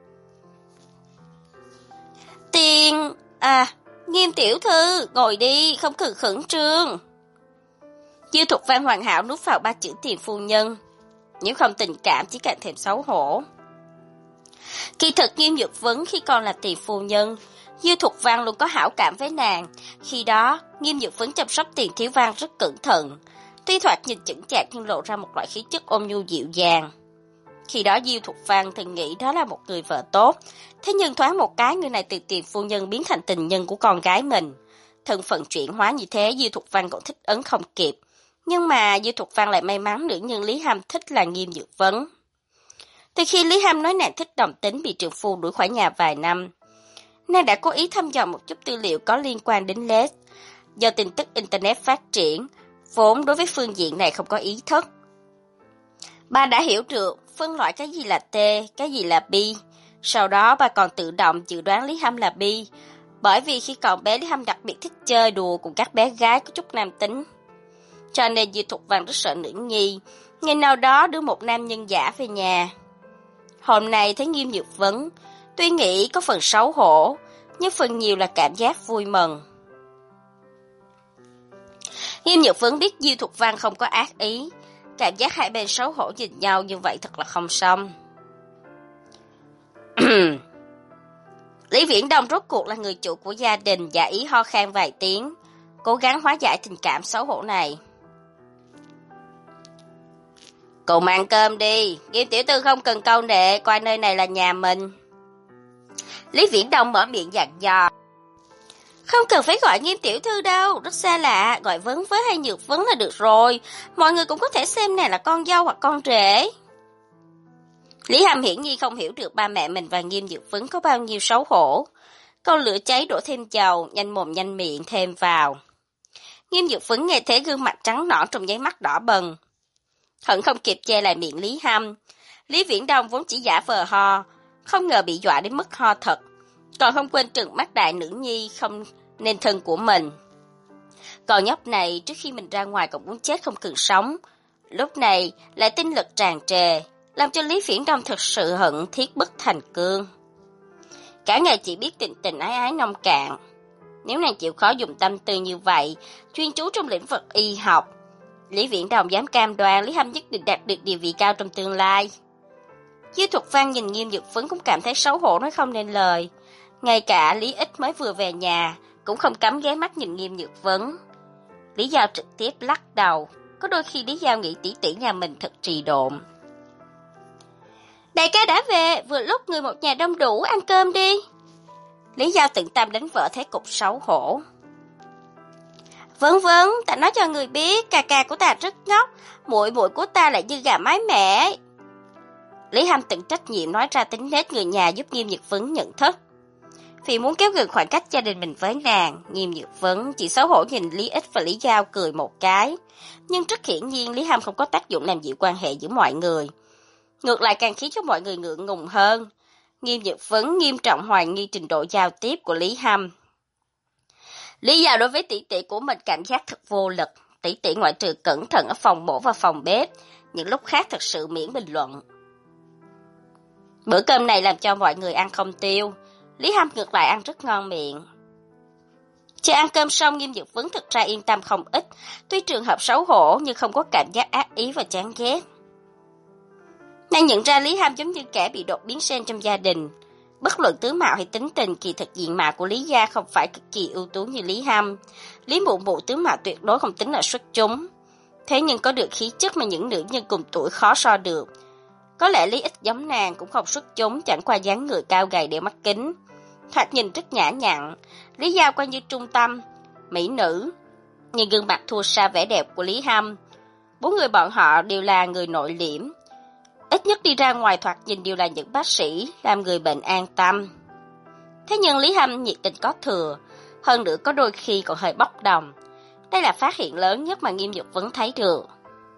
Tiền... à... Nghiêm tiểu thư, ngồi đi, không cần khẩn trương. Diêu Thục Văn hoàn hảo nuốt vào ba chữ Tiền phu nhân, nếu không tình cảm chỉ càng thêm xấu hổ. Kỳ thực Nghiêm Nhược Phấn khi còn là Tiền phu nhân, Diêu Thục Văn luôn có hảo cảm với nàng. Khi đó, Nghiêm Nhược Phấn chăm sóc Tiền Thiếu Văn rất cẩn thận, tuy thoạt nhìn chững chạc nhưng lộ ra một loại khí chất ôn nhu dịu dàng. Khi đó Diêu Thục Văn từng nghĩ đó là một người vợ tốt, thế nhưng thoáng một cái người này từ Tiền phu nhân biến thành tình nhân của con gái mình. Thân phận chuyển hóa như thế Diêu Thục Văn cũng thích ứng không kịp, nhưng mà Diêu Thục Văn lại may mắn nữ nhân Lý Hâm thích là Nghiêm Nhược Phấn. Từ khi Lý Hâm nói nàng thích đồng tính bị trượng phu đuổi khỏi nhà vài năm, nàng đã cố ý thăm dò một chút tư liệu có liên quan đến lét. Do tin tức Internet phát triển, vốn đối với phương diện này không có ý thức. Bà đã hiểu được phân loại cái gì là T, cái gì là bi. Sau đó bà còn tự động dự đoán Lý Hâm là bi, bởi vì khi còn bé Lý Hâm đặc biệt thích chơi đùa cùng các bé gái có chút nam tính. Cho nên Diêu Thục Văn rất sợ nữ nhi, ngày nào đó đưa một nam nhân giả về nhà. Hôm nay thấy Nghiêm Nhược Phấn, tuy nghĩ có phần xấu hổ, nhưng phần nhiều là cảm giác vui mừng. Nghiêm Nhược Phấn biết Diêu Thục Văn không có ác ý, cảm giác hai bên xấu hổ nhìn nhau như vậy thật là không xong. Lý Viễn Đông rốt cuộc là người chủ của gia đình, giả ý ho khan vài tiếng, cố gắng hóa giải tình cảm xấu hổ này. Cùng ăn cơm đi, Nghiêm tiểu thư không cần câu nệ, coi nơi này là nhà mình. Lý Viễn Đông mở miệng dặn dò. Không cần phải gọi Nghiêm tiểu thư đâu, rất xa lạ, gọi Vấn với hay Nhược Vấn là được rồi, mọi người cũng có thể xem này là con dâu hoặc con rể. Lý Hàm hiển nhiên không hiểu được ba mẹ mình và Nghiêm Nhược Vấn có bao nhiêu xấu hổ. Câu lửa cháy đổ thêm dầu, nhanh mồm nhanh miệng thêm vào. Nghiêm Nhược Vấn nghe thế gương mặt trắng nõn trong nháy mắt đỏ bừng. Hận không kịp che lại miệng Lý Hàm. Lý Viễn Đông vốn chỉ giả vờ ho, không ngờ bị dọa đến mức ho thật, còn không quên trừng mắt đại nữ nhi không nên thân của mình. Còn nhóc này trước khi mình ra ngoài còn muốn chết không cần sống, lúc này lại tinh lực tràn trề, làm cho Lý Viễn Đông thật sự hận thiết bức thành cương. Cả ngày chỉ biết tình tình ái ái nông cạn. Nếu nàng chịu khó dùng tâm tư như vậy, chuyên chú trong lĩnh vực y học, Lý Viễn Đông dám cam đoan Lý Hâm nhất định đạt được địa vị cao trong tương lai. Diêu Thục Văn nhìn Nghiêm Nhược Phấn cũng cảm thấy xấu hổ nói không nên lời. Ngay cả Lý Ích mới vừa về nhà cũng không cấm ghé mắt nhìn Nghiêm Nhược Phấn. Lý Giao trực tiếp lắc đầu, có đôi khi Lý Giao nghĩ tỷ tỷ nhà mình thật trì độn. Đại ca đã về, vừa lúc người một nhà đông đủ, ăn cơm đi. Lý Giao tận tâm đánh vợ thế cục xấu hổ. Vâng vâng, ta nói cho người biết, ca ca của ta rất ngốc, muội muội của ta lại như gà mái mẹ. Lý Hâm tự trách nhiệm nói ra tính nết người nhà giúp Nghiêm Nhược Phấn nhận thức. Vì muốn kéo gần khoảng cách gia đình mình với nàng, Nghiêm Nhược Phấn chỉ xấu hổ nhìn Lý Ích và Lý Giao cười một cái. Nhưng rất hiển nhiên Lý Hâm không có tác dụng làm dịu quan hệ giữa mọi người. Ngược lại càng khiến cho mọi người ngượng ngùng hơn. Nghiêm Nhược Phấn nghiêm trọng hoài nghi trình độ giao tiếp của Lý Hâm. Lý Giao đối với tỷ tỷ của mình cảm giác thật vô lực. Tỷ tỷ ngoại trừ cẩn thận ở phòng mổ và phòng bếp, những lúc khác thật sự miễn bình luận. Bữa cơm này làm cho mọi người ăn không tiêu. Lý Hâm ngược lại ăn rất ngon miệng. Chưa ăn cơm xong, Nghiêm Nhược Phấn thực ra yên tâm không ít, tuy trường hợp xấu hổ nhưng không có cảm giác ác ý và chán ghét. Nàng nhận ra Lý Hâm giống như kẻ bị đột biến gen trong gia đình. Bất luận tướng mạo hay tính tình, kỳ thực diện mạo của Lý gia không phải cực kỳ ưu tú như Lý Hâm. Lý Mụ Mụ tướng mạo tuyệt đối không tính là xuất chúng. Thế nhưng có được khí chất mà những nữ nhân cùng tuổi khó so được. Có lẽ Lý Ích giống nàng cũng không xuất chúng, chẳng qua dáng người cao gầy đeo mắt kính. Thoạt nhìn rất nhã nhặn, Lý Giao coi như trung tâm, mỹ nữ. Nhưng gương mặt thua xa vẻ đẹp của Lý Hâm. Bốn người bọn họ đều là người nội liễm. Ít nhất đi ra ngoài thoạt nhìn đều là những bác sĩ, làm người bệnh an tâm. Thế nhưng Lý Hâm nhiệt tình có thừa, hơn nữa có đôi khi còn hơi bốc đồng. Đây là phát hiện lớn nhất mà Nghiêm Nhược Phấn thấy được.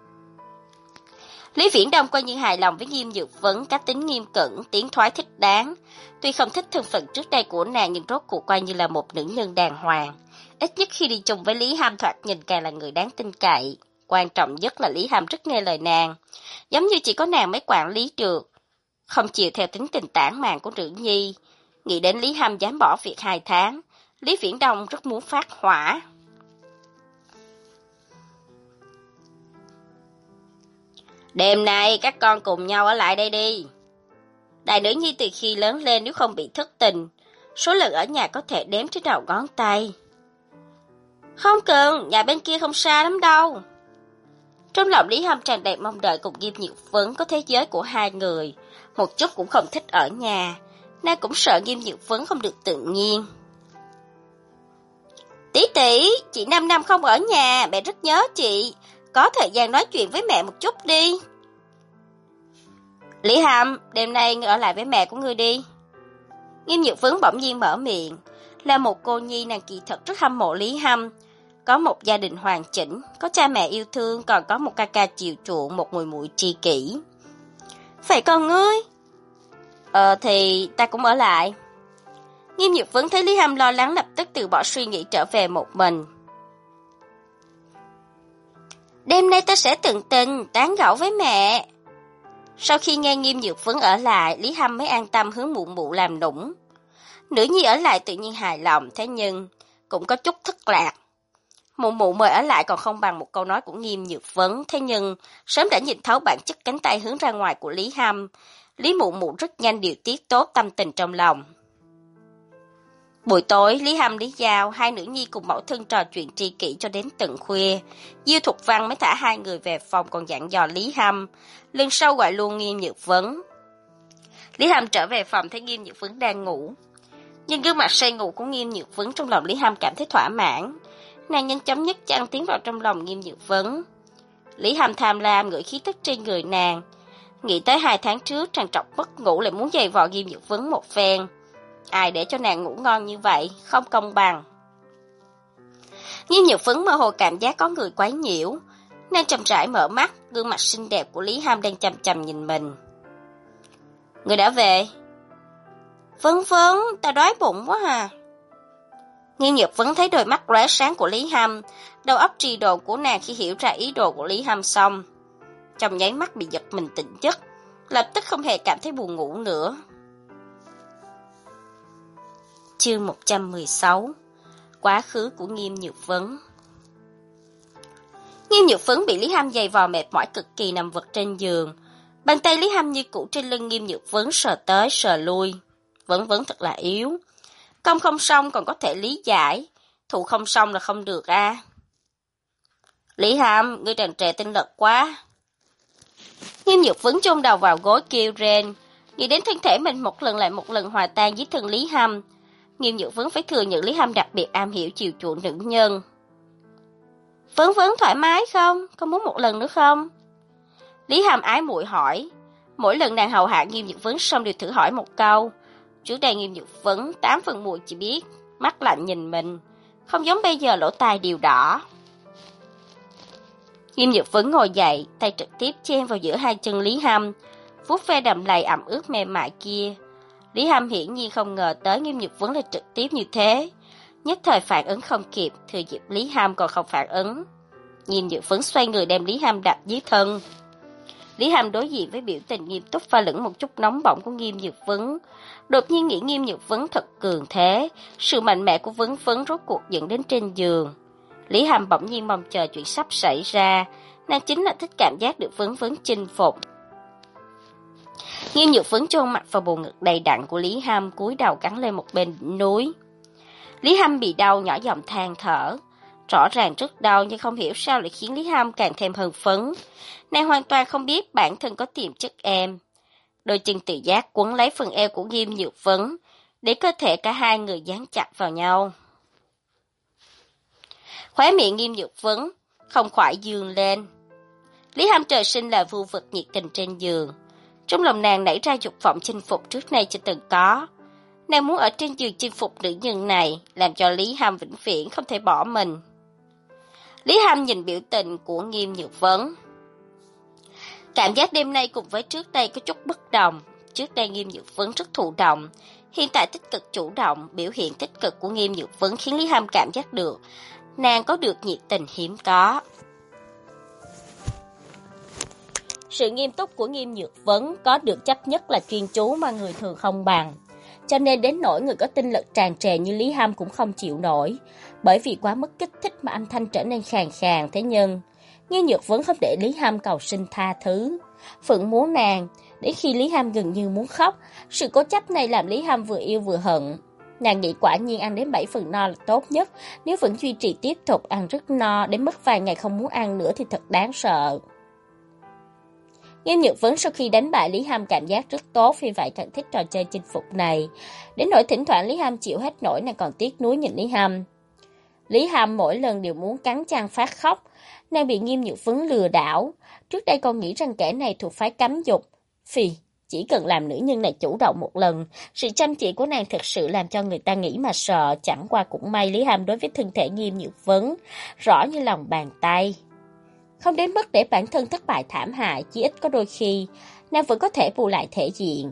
Lý Viễn Đông coi như hài lòng với Nghiêm Nhược Phấn, cá tính nghiêm cẩn, tiếng thoái thích đáng. Tuy không thích thân phận trước đây của nàng nhưng rốt cuộc coi như là một nữ nhân đàng hoàng. Ít nhất khi đi chung với Lý Hâm thoạt nhìn càng là người đáng tin cậy. Quan trọng nhất là Lý Hâm rất nghe lời nàng, giống như chỉ có nàng mới quản lý được, không chịu theo tính tình tản mạn của nữ nhi. Nghĩ đến Lý Hâm dám bỏ việc hai tháng, Lý Viễn Đông rất muốn phát hỏa. Đêm nay các con cùng nhau ở lại đây đi. Đại nữ nhi từ khi lớn lên nếu không bị thất tình, số lần ở nhà có thể đếm trên đầu ngón tay. Không cần, nhà bên kia không xa lắm đâu. Trong lòng Lý Hâm tràn đầy mong đợi cùng Nghiêm Nhược Phấn có thế giới của hai người, một chút cũng không thích ở nhà, nàng cũng sợ Nghiêm Nhược Phấn không được tự nhiên. Tỷ tỷ, chị năm năm không ở nhà, mẹ rất nhớ chị, có thời gian nói chuyện với mẹ một chút đi. Lý Hâm, đêm nay ngươi ở lại với mẹ của ngươi đi. Nghiêm Nhược Phấn bỗng nhiên mở miệng, là một cô nhi nàng kỳ thật rất hâm mộ Lý Hâm. Có một gia đình hoàn chỉnh, có cha mẹ yêu thương, còn có một ca ca chiều chuộng, một muội muội tri kỷ. Vậy còn ngươi? Ờ thì ta cũng ở lại. Nghiêm Nhược Phấn thấy Lý Hâm lo lắng lập tức từ bỏ suy nghĩ trở về một mình. Đêm nay ta sẽ tận tình tán gẫu với mẹ. Sau khi nghe Nghiêm Nhược Phấn ở lại, Lý Hâm mới an tâm hướng Mụ Mụ làm nũng. Nữ nhi ở lại tự nhiên hài lòng, thế nhưng cũng có chút thất lạc. Mụ mụ mời ở lại còn không bằng một câu nói của Nghiêm Nhược Vấn, thế nhưng sớm đã nhìn thấu bản chất cánh tay hướng ra ngoài của Lý Hâm. Lý mụ mụ rất nhanh điều tiết tốt tâm tình trong lòng. Buổi tối, Lý Hâm, Lý Giao, hai nữ nhi cùng mẫu thân trò chuyện tri kỷ cho đến tận khuya. Diêu Thục Văn mới thả hai người về phòng còn dặn dò Lý Hâm, lần sau gọi luôn Nghiêm Nhược Vấn. Lý Hâm trở về phòng thấy Nghiêm Nhược Vấn đang ngủ. Nhưng gương mặt say ngủ của Nghiêm Nhược Vấn trong lòng Lý Hâm cảm thấy thỏa mãn. Nàng nhanh chóng nhấc chân tiến vào trong lòng Nghiêm Nhược Vấn. Lý Hâm tham lam ngửi khí tức trên người nàng. Nghĩ tới hai tháng trước trằn trọc mất ngủ lại muốn giày vò Nghiêm Nhược Vấn một phen. Ai để cho nàng ngủ ngon như vậy, không công bằng. Nghiêm Nhược Vấn mơ hồ cảm giác có người quấy nhiễu. Nàng chậm rãi mở mắt, gương mặt xinh đẹp của Lý Hâm đang chằm chằm nhìn mình. Người đã về? Vấn Vấn, ta đói bụng quá à. Nghiêm Nhược Vấn thấy đôi mắt lóe sáng của Lý Hâm, đầu óc trì độn của nàng khi hiểu ra ý đồ của Lý Hâm xong. Trong nháy mắt bị giật mình tỉnh giấc, lập tức không hề cảm thấy buồn ngủ nữa. Chương một trăm mười sáu. Quá khứ của Nghiêm Nhược Vấn. Nghiêm Nhược Vấn bị Lý Hâm giày vò mệt mỏi cực kỳ nằm vật trên giường. Bàn tay Lý Hâm như cũ trên lưng Nghiêm Nhược Vấn sờ tới sờ lui. Vấn Vấn thật là yếu. Công không xong còn có thể lý giải, thụ không xong là không được a. À. Lý Hâm, ngươi tràn trề tinh lực quá. Nghiêm Nhược Vấn chôn đầu vào gối kêu rên, nghĩ đến thân thể mình một lần lại một lần hòa tan dưới thân Lý Hâm. Nghiêm Nhược Vấn phải thừa nhận Lý Hâm đặc biệt am hiểu chiều chuộng nữ nhân. Vấn Vấn thoải mái không? Có muốn một lần nữa không? Lý Hâm ái muội hỏi. Mỗi lần nàng hầu hạ Nghiêm Nhược Vấn xong đều thử hỏi một câu. Trước đây Nghiêm Nhược Vấn tám phần mùi chỉ biết mắt lạnh nhìn mình, không giống bây giờ lỗ tai đều đỏ. Nghiêm Nhược Vấn ngồi dậy, tay trực tiếp chen vào giữa hai chân Lý Hâm, vuốt ve đầm lầy ẩm ướt mềm mại kia. Lý Hâm hiển nhiên không ngờ tới Nghiêm Nhược Vấn lại trực tiếp như thế, nhất thời phản ứng không kịp, thừa dịp Lý Hâm còn không phản ứng. Nghiêm Nhược Vấn xoay người đem Lý Hâm đặt dưới thân. Lý Hâm đối diện với biểu tình nghiêm túc pha lẫn một chút nóng bỏng của Nghiêm Nhược Vấn. Đột nhiên nghĩ Nghiêm Nhược Vấn thật cường thế, sự mạnh mẽ của Vấn Vấn rốt cuộc dẫn đến trên giường. Lý Hâm bỗng nhiên mong chờ chuyện sắp xảy ra, nàng chính là thích cảm giác được Vấn Vấn chinh phục. Nghiêm Nhược Vấn chôn mặt vào bầu ngực đầy đặn của Lý Hâm, cúi đầu cắn lên một bên đỉnh núi. Lý Hâm bị đau nhỏ giọng than thở, rõ ràng rất đau nhưng không hiểu sao lại khiến Lý Hâm càng thêm hưng phấn. Nàng hoàn toàn không biết bản thân có tiềm chất em. Đôi chân tự giác quấn lấy phần eo của Nghiêm Nhược Vấn, để cơ thể cả hai người dán chặt vào nhau. Khóe miệng Nghiêm Nhược Vấn không khỏi dương lên. Lý Hâm trời sinh là vưu vật nhiệt tình trên giường. Trong lòng nàng nảy ra dục vọng chinh phục trước nay chưa từng có. Nàng muốn ở trên giường chinh phục nữ nhân này, làm cho Lý Hâm vĩnh viễn không thể bỏ mình. Lý Hâm nhìn biểu tình của Nghiêm Nhược Vấn. Cảm giác đêm nay cùng với trước đây có chút bất đồng. Trước đây Nghiêm Nhược Vấn rất thụ động, hiện tại tích cực chủ động, biểu hiện tích cực của Nghiêm Nhược Vấn khiến Lý Hâm cảm giác được nàng có được nhiệt tình hiếm có. Sự nghiêm túc của Nghiêm Nhược Vấn có được chấp nhất là chuyên chú mà người thường không bằng. Cho nên đến nỗi người có tinh lực tràn trề như Lý Hâm cũng không chịu nổi. Bởi vì quá mức kích thích mà âm thanh trở nên khàn khàn. Thế nhưng, Nghiêm Nhược Vấn không để Lý Hâm cầu xin tha thứ. Phượng muốn nàng, đến khi Lý Hâm gần như muốn khóc. Sự cố chấp này làm Lý Hâm vừa yêu vừa hận. Nàng nghĩ quả nhiên ăn đến bảy phần no là tốt nhất. Nếu vẫn duy trì tiếp tục ăn rất no, đến mất vài ngày không muốn ăn nữa thì thật đáng sợ. Nghiêm Nhược Vấn sau khi đánh bại Lý Hâm cảm giác rất tốt, vì vậy càng thích trò chơi chinh phục này. Đến nỗi thỉnh thoảng Lý Hâm chịu hết nổi, nàng còn tiếc nuối nhìn Lý Hâm. Lý Hâm mỗi lần đều muốn cắn răng phát khóc, nàng bị Nghiêm Nhược Vấn lừa đảo. Trước đây còn nghĩ rằng kẻ này thuộc phái cấm dục. Phì, chỉ cần làm nữ nhân này chủ động một lần, sự chăm chỉ của nàng thực sự làm cho người ta nghĩ mà sợ. Chẳng qua cũng may Lý Hâm đối với thân thể Nghiêm Nhược Vấn rõ như lòng bàn tay. Không đến mức để bản thân thất bại thảm hại, chỉ ít có đôi khi, nàng vẫn có thể bù lại thể diện.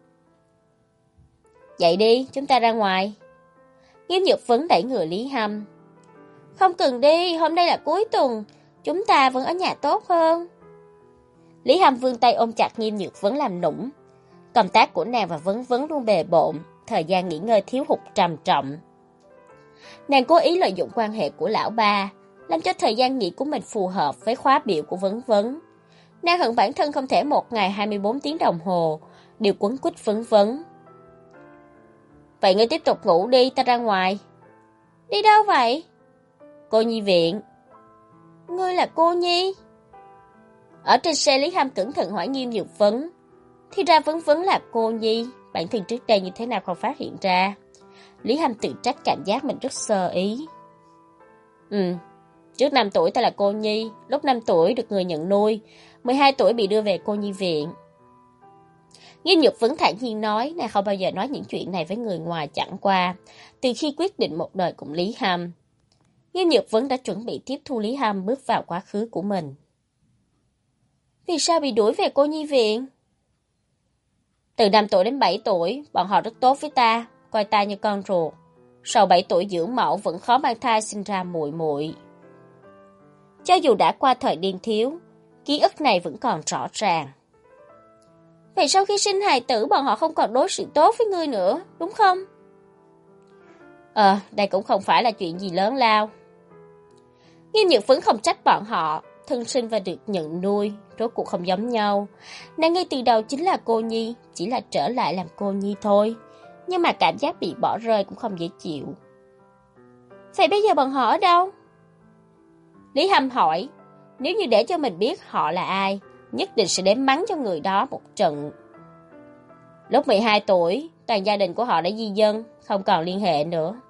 Dậy đi, chúng ta ra ngoài. Nghiêm Nhược Vấn đẩy người Lý Hâm. Không cần đi, hôm nay là cuối tuần, chúng ta vẫn ở nhà tốt hơn. Lý Hâm vươn tay ôm chặt Nghiêm Nhược Vấn làm nũng. Công tác của nàng và Vấn Vấn luôn bề bộn, thời gian nghỉ ngơi thiếu hụt trầm trọng. Nàng cố ý lợi dụng quan hệ của lão ba, làm cho thời gian nghỉ của mình phù hợp với khóa biểu của Vấn Vấn. Nàng hận bản thân không thể một ngày hai mươi bốn tiếng đồng hồ đều quấn quýt Vấn Vấn. Vậy ngươi tiếp tục ngủ đi, ta ra ngoài. Đi đâu vậy? Cô nhi viện. Ngươi là cô nhi? Ở trên xe, Lý Hâm cẩn thận hỏi Nghiêm Nhược Vấn. Thì ra Vấn Vấn là cô nhi, bản thân trước đây như thế nào không phát hiện ra. Lý Hâm tự trách cảm giác mình rất sơ ý. Ừ, trước năm tuổi ta là cô nhi, lúc năm tuổi được người nhận nuôi, mười hai tuổi bị đưa về cô nhi viện. Nghiêm Nhược Vấn thản nhiên nói, nàng không bao giờ nói những chuyện này với người ngoài, chẳng qua từ khi quyết định một đời cùng Lý Hâm. Nghiêm Nhược Vấn đã chuẩn bị tiếp thu Lý Hâm bước vào quá khứ của mình. Vì sao bị đuổi về cô nhi viện? Từ năm tuổi đến bảy tuổi, bọn họ rất tốt với ta, coi ta như con ruột. Sau bảy tuổi dưỡng mẫu vẫn khó mang thai sinh ra muội muội. Cho dù đã qua thời niên thiếu, ký ức này vẫn còn rõ ràng. Vậy sau khi sinh hài tử, bọn họ không còn đối xử tốt với ngươi nữa, đúng không? Ờ, đây cũng không phải là chuyện gì lớn lao. Nghiêm Nhược Vấn không trách bọn họ, thân sinh và được nhận nuôi, rốt cuộc không giống nhau. Nàng ngay từ đầu chính là cô nhi, chỉ là trở lại làm cô nhi thôi. Nhưng mà cảm giác bị bỏ rơi cũng không dễ chịu. Vậy bây giờ bọn họ ở đâu? Lý Hâm hỏi, nếu như để cho mình biết họ là ai, nhất định sẽ đến mắng cho người đó một trận. Lúc mười hai tuổi, toàn gia đình của họ đã di dân, không còn liên hệ nữa.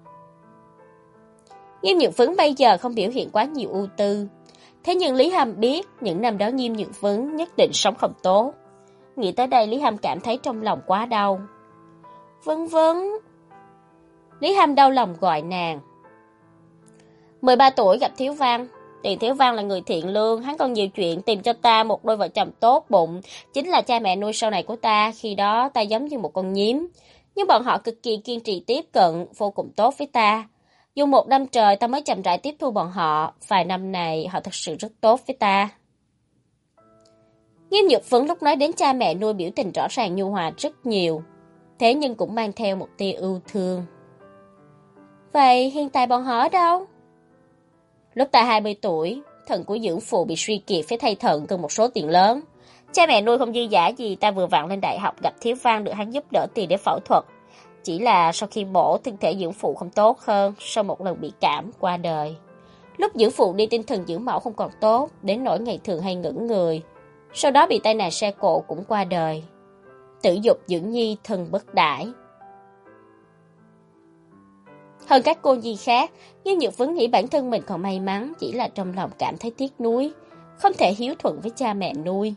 Nghiêm Nhược Vấn bây giờ không biểu hiện quá nhiều ưu tư. Thế nhưng Lý Hâm biết những năm đó Nghiêm Nhược Vấn nhất định sống không tốt. Nghĩ tới đây Lý Hâm cảm thấy trong lòng quá đau. Vấn Vấn. Lý Hâm đau lòng gọi nàng. mười ba tuổi gặp Thiếu Văn. Tiền Thiếu Văn là người thiện lương, hắn còn nhiều chuyện tìm cho ta một đôi vợ chồng tốt bụng, chính là cha mẹ nuôi sau này của ta, khi đó ta giống như một con nhím. Nhưng bọn họ cực kỳ kiên trì tiếp cận, vô cùng tốt với ta. Dù một năm trời ta mới chậm rãi tiếp thu bọn họ, vài năm này họ thật sự rất tốt với ta. Nghiêm Nhược Vấn lúc nói đến cha mẹ nuôi biểu tình rõ ràng nhu hòa rất nhiều, thế nhưng cũng mang theo một tia ưu thương. Vậy hiện tại bọn họ ở đâu? Lúc ta hai mươi tuổi, thận của dưỡng phụ bị suy kiệt phải thay thận cần một số tiền lớn. Cha mẹ nuôi không dư dả gì, ta vừa vặn lên đại học gặp Thiếu Văn được hắn giúp đỡ tiền để phẫu thuật. Chỉ là sau khi mổ, thân thể dưỡng phụ không tốt hơn, sau một lần bị cảm, qua đời. Lúc dưỡng phụ đi tinh thần dưỡng mẫu không còn tốt, đến nỗi ngày thường hay ngẩn người. Sau đó bị tai nạn xe cộ cũng qua đời. Tử dục dưỡng nhi thân bất đãi. Hơn các cô nhi khác, nhưng Nhược Vấn nghĩ bản thân mình còn may mắn, chỉ là trong lòng cảm thấy tiếc nuối, không thể hiếu thuận với cha mẹ nuôi.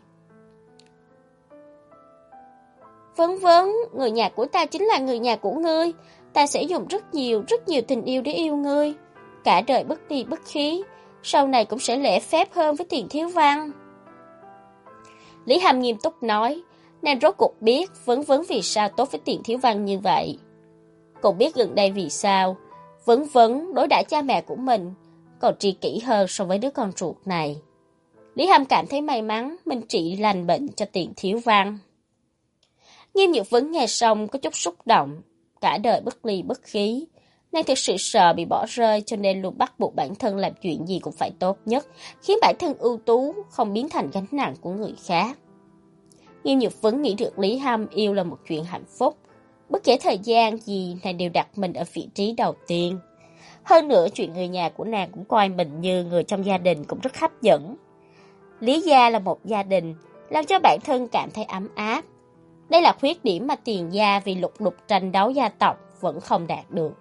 Vấn Vấn, người nhà của ta chính là người nhà của ngươi, ta sẽ dùng rất nhiều, rất nhiều tình yêu để yêu ngươi, cả đời bất đi bất khí, sau này cũng sẽ lễ phép hơn với Tiền Thiếu Văn. Lý Hâm nghiêm túc nói, nàng rốt cuộc biết Vấn Vấn vì sao tốt với Tiền Thiếu Văn như vậy. Cũng biết gần đây vì sao Vấn Vấn đối đãi cha mẹ của mình còn tri kỷ hơn so với đứa con ruột này. Lý Hâm cảm thấy may mắn mình trị lành bệnh cho Tiền Thiếu Văn. Nghiêm Nhược Vấn nghe xong có chút xúc động, cả đời bất ly bất khí. Nàng thực sự sợ bị bỏ rơi cho nên luôn bắt buộc bản thân làm chuyện gì cũng phải tốt nhất, khiến bản thân ưu tú không biến thành gánh nặng của người khác. Nghiêm Nhược Vấn nghĩ được Lý Hâm yêu là một chuyện hạnh phúc. Bất kể thời gian gì, nàng đều đặt mình ở vị trí đầu tiên. Hơn nữa, chuyện người nhà của nàng cũng coi mình như người trong gia đình cũng rất hấp dẫn. Lý gia là một gia đình, làm cho bản thân cảm thấy ấm áp. Đây là khuyết điểm mà Tiền gia vì lục đục tranh đấu gia tộc vẫn không đạt được.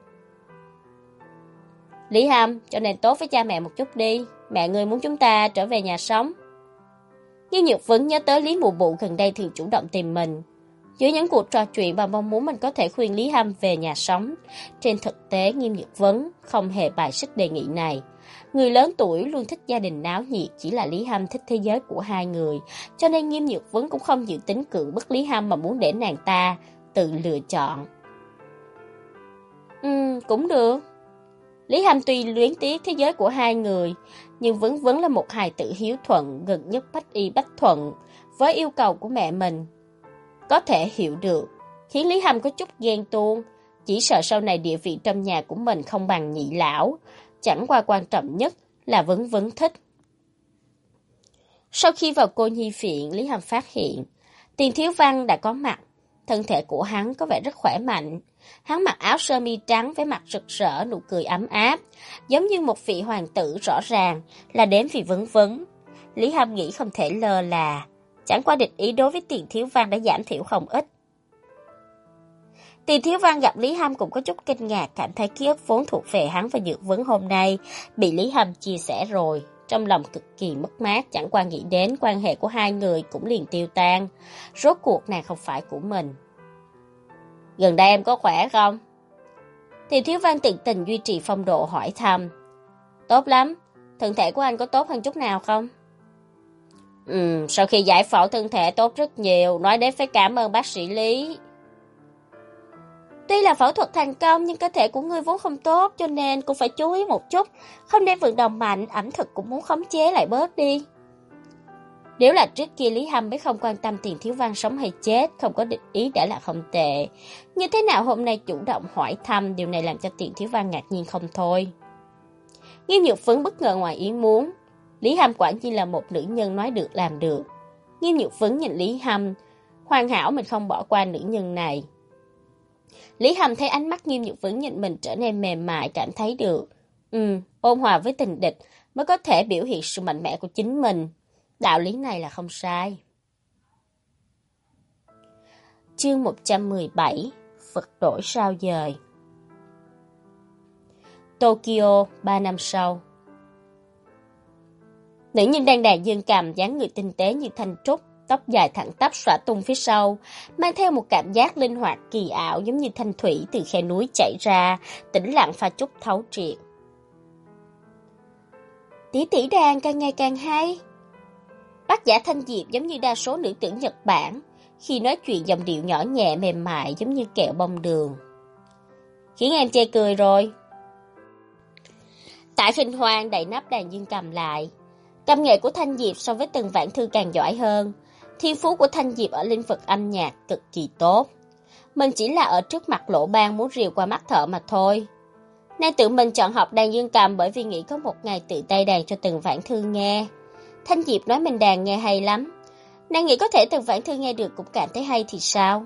Lý Hâm, cho nên tốt với cha mẹ một chút đi, mẹ ngươi muốn chúng ta trở về nhà sống. Nghiêm Nhược Vấn nhớ tới Lý Mụ Bụ gần đây thường chủ động tìm mình. Giữa những cuộc trò chuyện và mong muốn mình có thể khuyên Lý Hâm về nhà sống, trên thực tế Nghiêm Nhược Vấn không hề bài xích đề nghị này. Người lớn tuổi luôn thích gia đình náo nhiệt, chỉ là Lý Hâm thích thế giới của hai người, cho nên Nghiêm Nhược Vấn cũng không dự tính cưỡng bức Lý Hâm mà muốn để nàng ta tự lựa chọn. Ừm, cũng được. Lý Hâm tuy luyến tiếc thế giới của hai người, nhưng vẫn vẫn là một hài tử hiếu thuận, gần nhất bách y bách thuận với yêu cầu của mẹ mình. Có thể hiểu được, khiến Lý Hâm có chút ghen tuông, chỉ sợ sau này địa vị trong nhà của mình không bằng nhị lão. Chẳng qua quan trọng nhất là Vấn Vấn thích. Sau khi vào cô nhi viện, Lý Hàm phát hiện Tiền Thiếu Văn đã có mặt. Thân thể của hắn có vẻ rất khỏe mạnh. Hắn mặc áo sơ mi trắng với mặt rực rỡ, nụ cười ấm áp, giống như một vị hoàng tử rõ ràng là đến vì Vấn Vấn. Lý Hàm nghĩ không thể lơ là, chẳng qua địch ý đối với Tiền Thiếu Văn đã giảm thiểu không ít. Tiền Thiếu Văn gặp Lý Hàm cũng có chút kinh ngạc, cảm thấy ký ức vốn thuộc về hắn và Nhược Vấn hôm nay bị Lý Hàm chia sẻ rồi. Trong lòng cực kỳ mất mát, chẳng qua nghĩ đến quan hệ của hai người cũng liền tiêu tan. Rốt cuộc nàng không phải của mình. Gần đây em có khỏe không? Tiền Thiếu Văn tự tình duy trì phong độ hỏi thăm. Tốt lắm, thân thể của anh có tốt hơn chút nào không? Ừ, sau khi giải phẫu thân thể tốt rất nhiều, nói đến phải cảm ơn bác sĩ Lý. Tuy là phẫu thuật thành công nhưng cơ thể của ngươi vốn không tốt, cho nên cũng phải chú ý một chút, không nên vận động mạnh, ẩm thực cũng muốn khống chế lại bớt đi. Nếu là trước kia Lý Hâm mới không quan tâm Tiền Thiếu Văn sống hay chết, không có địch ý đã là không tệ. Như thế nào hôm nay chủ động hỏi thăm, điều này làm cho Tiền Thiếu Văn ngạc nhiên không thôi. Nghiêm Nhược Phấn bất ngờ ngoài ý muốn. Lý Hâm quả nhiên là một nữ nhân nói được làm được. Nghiêm Nhược Phấn nhìn Lý Hâm, hoàn hảo mình không bỏ qua nữ nhân này. Lý Hâm thấy ánh mắt Nghiêm Nhược Phấn nhìn mình trở nên mềm mại, cảm thấy được. Ừ, ôn hòa với tình địch mới có thể biểu hiện sự mạnh mẽ của chính mình. Đạo lý này là không sai. Chương một trăm mười bảy, Phật đổi sao dời. Tokyo, ba năm sau. Nữ nhân đang đàn dương cầm, dáng người tinh tế như thanh trúc, tóc dài thẳng tắp xõa tung phía sau, mang theo một cảm giác linh hoạt kỳ ảo giống như thanh thủy từ khe núi chảy ra, tĩnh lặng pha chút thấu triệt. Tỷ tỷ đàn càng ngày càng hay. Bác Giả Thanh Diệp giống như đa số nữ tử Nhật Bản, khi nói chuyện giọng điệu nhỏ nhẹ mềm mại giống như kẹo bông đường. Khiến em chê cười rồi. Tại Khinh Hoang đẩy nắp đàn dương cầm lại. Cầm nghệ của Thanh Diệp so với Tần Vãn Thư càng giỏi hơn. Thiên phú của Thanh Diệp ở lĩnh vực âm nhạc cực kỳ tốt. Mình chỉ là ở trước mặt lỗ ban muốn rìu qua mắt thợ mà thôi. Nàng tự mình chọn học đàn dương cầm bởi vì nghĩ có một ngày tự tay đàn cho Tần Vãn Thư nghe. Thanh Diệp nói mình đàn nghe hay lắm. Nàng nghĩ có thể Tần Vãn Thư nghe được cũng cảm thấy hay thì sao?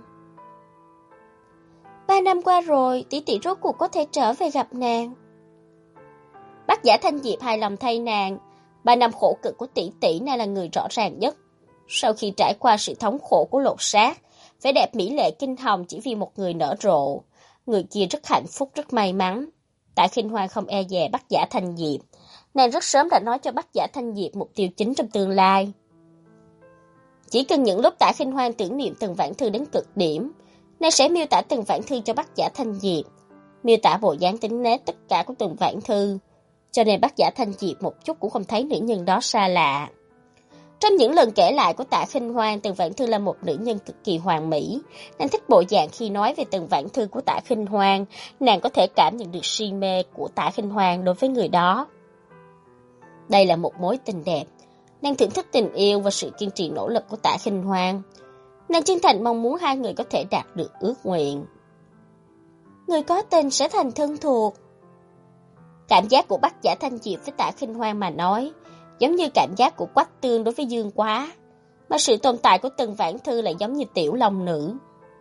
Ba năm qua rồi, tỷ tỷ rốt cuộc có thể trở về gặp nàng. Bác Giả Thanh Diệp hài lòng thay nàng. Ba năm khổ cực của tỷ tỷ này là người rõ ràng nhất. Sau khi trải qua sự thống khổ của lột xác, vẻ đẹp mỹ lệ kinh hồng chỉ vì một người nở rộ. Người kia rất hạnh phúc, rất may mắn. Tại Khinh Hoang không e dè Bác Giả Thanh Diệp. Nàng rất sớm đã nói cho Bác Giả Thanh Diệp mục tiêu chính trong tương lai. Chỉ cần những lúc Tại Khinh Hoang tưởng niệm Tần Vãn Thư đến cực điểm, nàng sẽ miêu tả Tần Vãn Thư cho Bác Giả Thanh Diệp, miêu tả bộ dáng tính nết tất cả của Tần Vãn Thư, cho nên Bác Giả Thanh Diệp một chút cũng không thấy nữ nhân đó xa lạ. Trong những lần kể lại của Tạ Khinh Hoang, Tần Vãn Thư là một nữ nhân cực kỳ hoàn mỹ. Nàng thích bộ dạng khi nói về Tần Vãn Thư của Tạ Khinh Hoang, nàng có thể cảm nhận được si mê của Tạ Khinh Hoang đối với người đó. Đây là một mối tình đẹp. Nàng thưởng thức tình yêu và sự kiên trì nỗ lực của Tạ Khinh Hoang. Nàng chân thành mong muốn hai người có thể đạt được ước nguyện. Người có tình sẽ thành thân thuộc. Cảm giác của Bác Giả Thanh Diệp với Tạ Khinh Hoang mà nói, giống như cảm giác của Quách Tương đối với Dương Quá, mà sự tồn tại của Tần Vãn Thư lại giống như tiểu long nữ.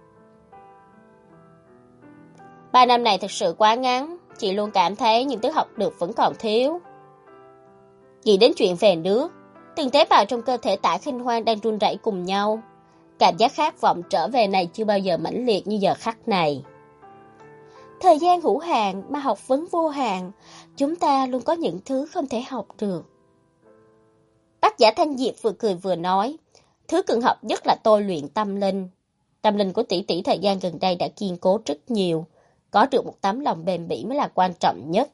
Ba năm này thật sự quá ngắn, chị luôn cảm thấy những thứ học được vẫn còn thiếu. Nghĩ đến chuyện về nước, từng tế bào trong cơ thể Tạ Khinh Hoang đang run rẩy cùng nhau. Cảm giác khát vọng trở về này chưa bao giờ mãnh liệt như giờ khắc này. Thời gian hữu hạn mà học vấn vô hạn, chúng ta luôn có những thứ không thể học được. Bác Giả Thanh Diệp vừa cười vừa nói, thứ cần học nhất là tôi luyện tâm linh. Tâm linh của tỷ tỷ thời gian gần đây đã kiên cố rất nhiều, có được một tấm lòng bền bỉ mới là quan trọng nhất.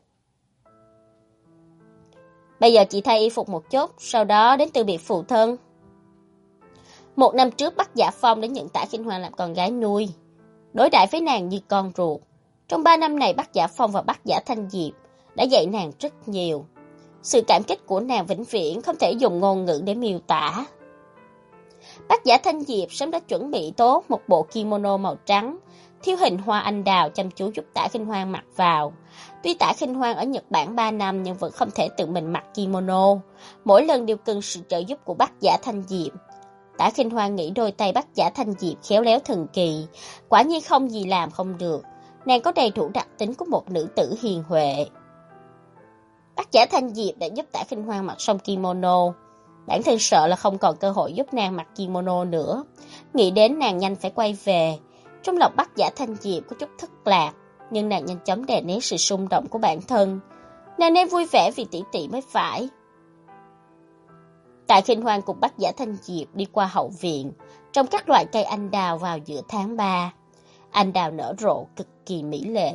Bây giờ chị thay y phục một chút, sau đó đến từ biệt phụ thân. Một năm trước Bác Giả Phong đã nhận Tạ Khinh Hoang làm con gái nuôi, đối đãi với nàng như con ruột. Trong ba năm này Bác Giả Phong và Bác Giả Thanh Diệp đã dạy nàng rất nhiều. Sự cảm kích của nàng vĩnh viễn không thể dùng ngôn ngữ để miêu tả. Bác Giả Thanh Diệp sớm đã chuẩn bị tốt một bộ kimono màu trắng, thiêu hình hoa anh đào chăm chú giúp Tạ Khinh Hoang mặc vào. Tuy Tạ Khinh Hoan ở Nhật Bản ba năm nhưng vẫn không thể tự mình mặc kimono, mỗi lần đều cần sự trợ giúp của Bắc Giả Thanh Diệp. Tạ Khinh Hoan nghĩ đôi tay Bắc Giả Thanh Diệp khéo léo thần kỳ, quả nhiên không gì làm không được, nàng có đầy đủ đặc tính của một nữ tử hiền huệ. Bắc Giả Thanh Diệp đã giúp Tạ Khinh Hoan mặc xong kimono, bản thân sợ là không còn cơ hội giúp nàng mặc kimono nữa, nghĩ đến nàng nhanh phải quay về. Trong lòng Bắc Giả Thanh Diệp có chút thất lạc, nhưng nàng nhanh chóng đè nén sự xung động của bản thân. Nàng nên vui vẻ vì tỷ tỷ mới phải. Tạ Khinh Hoan cùng Bắc Giả Thanh Diệp đi qua hậu viện, trong các loại cây anh đào vào giữa tháng ba. Anh đào nở rộ cực kỳ mỹ lệ.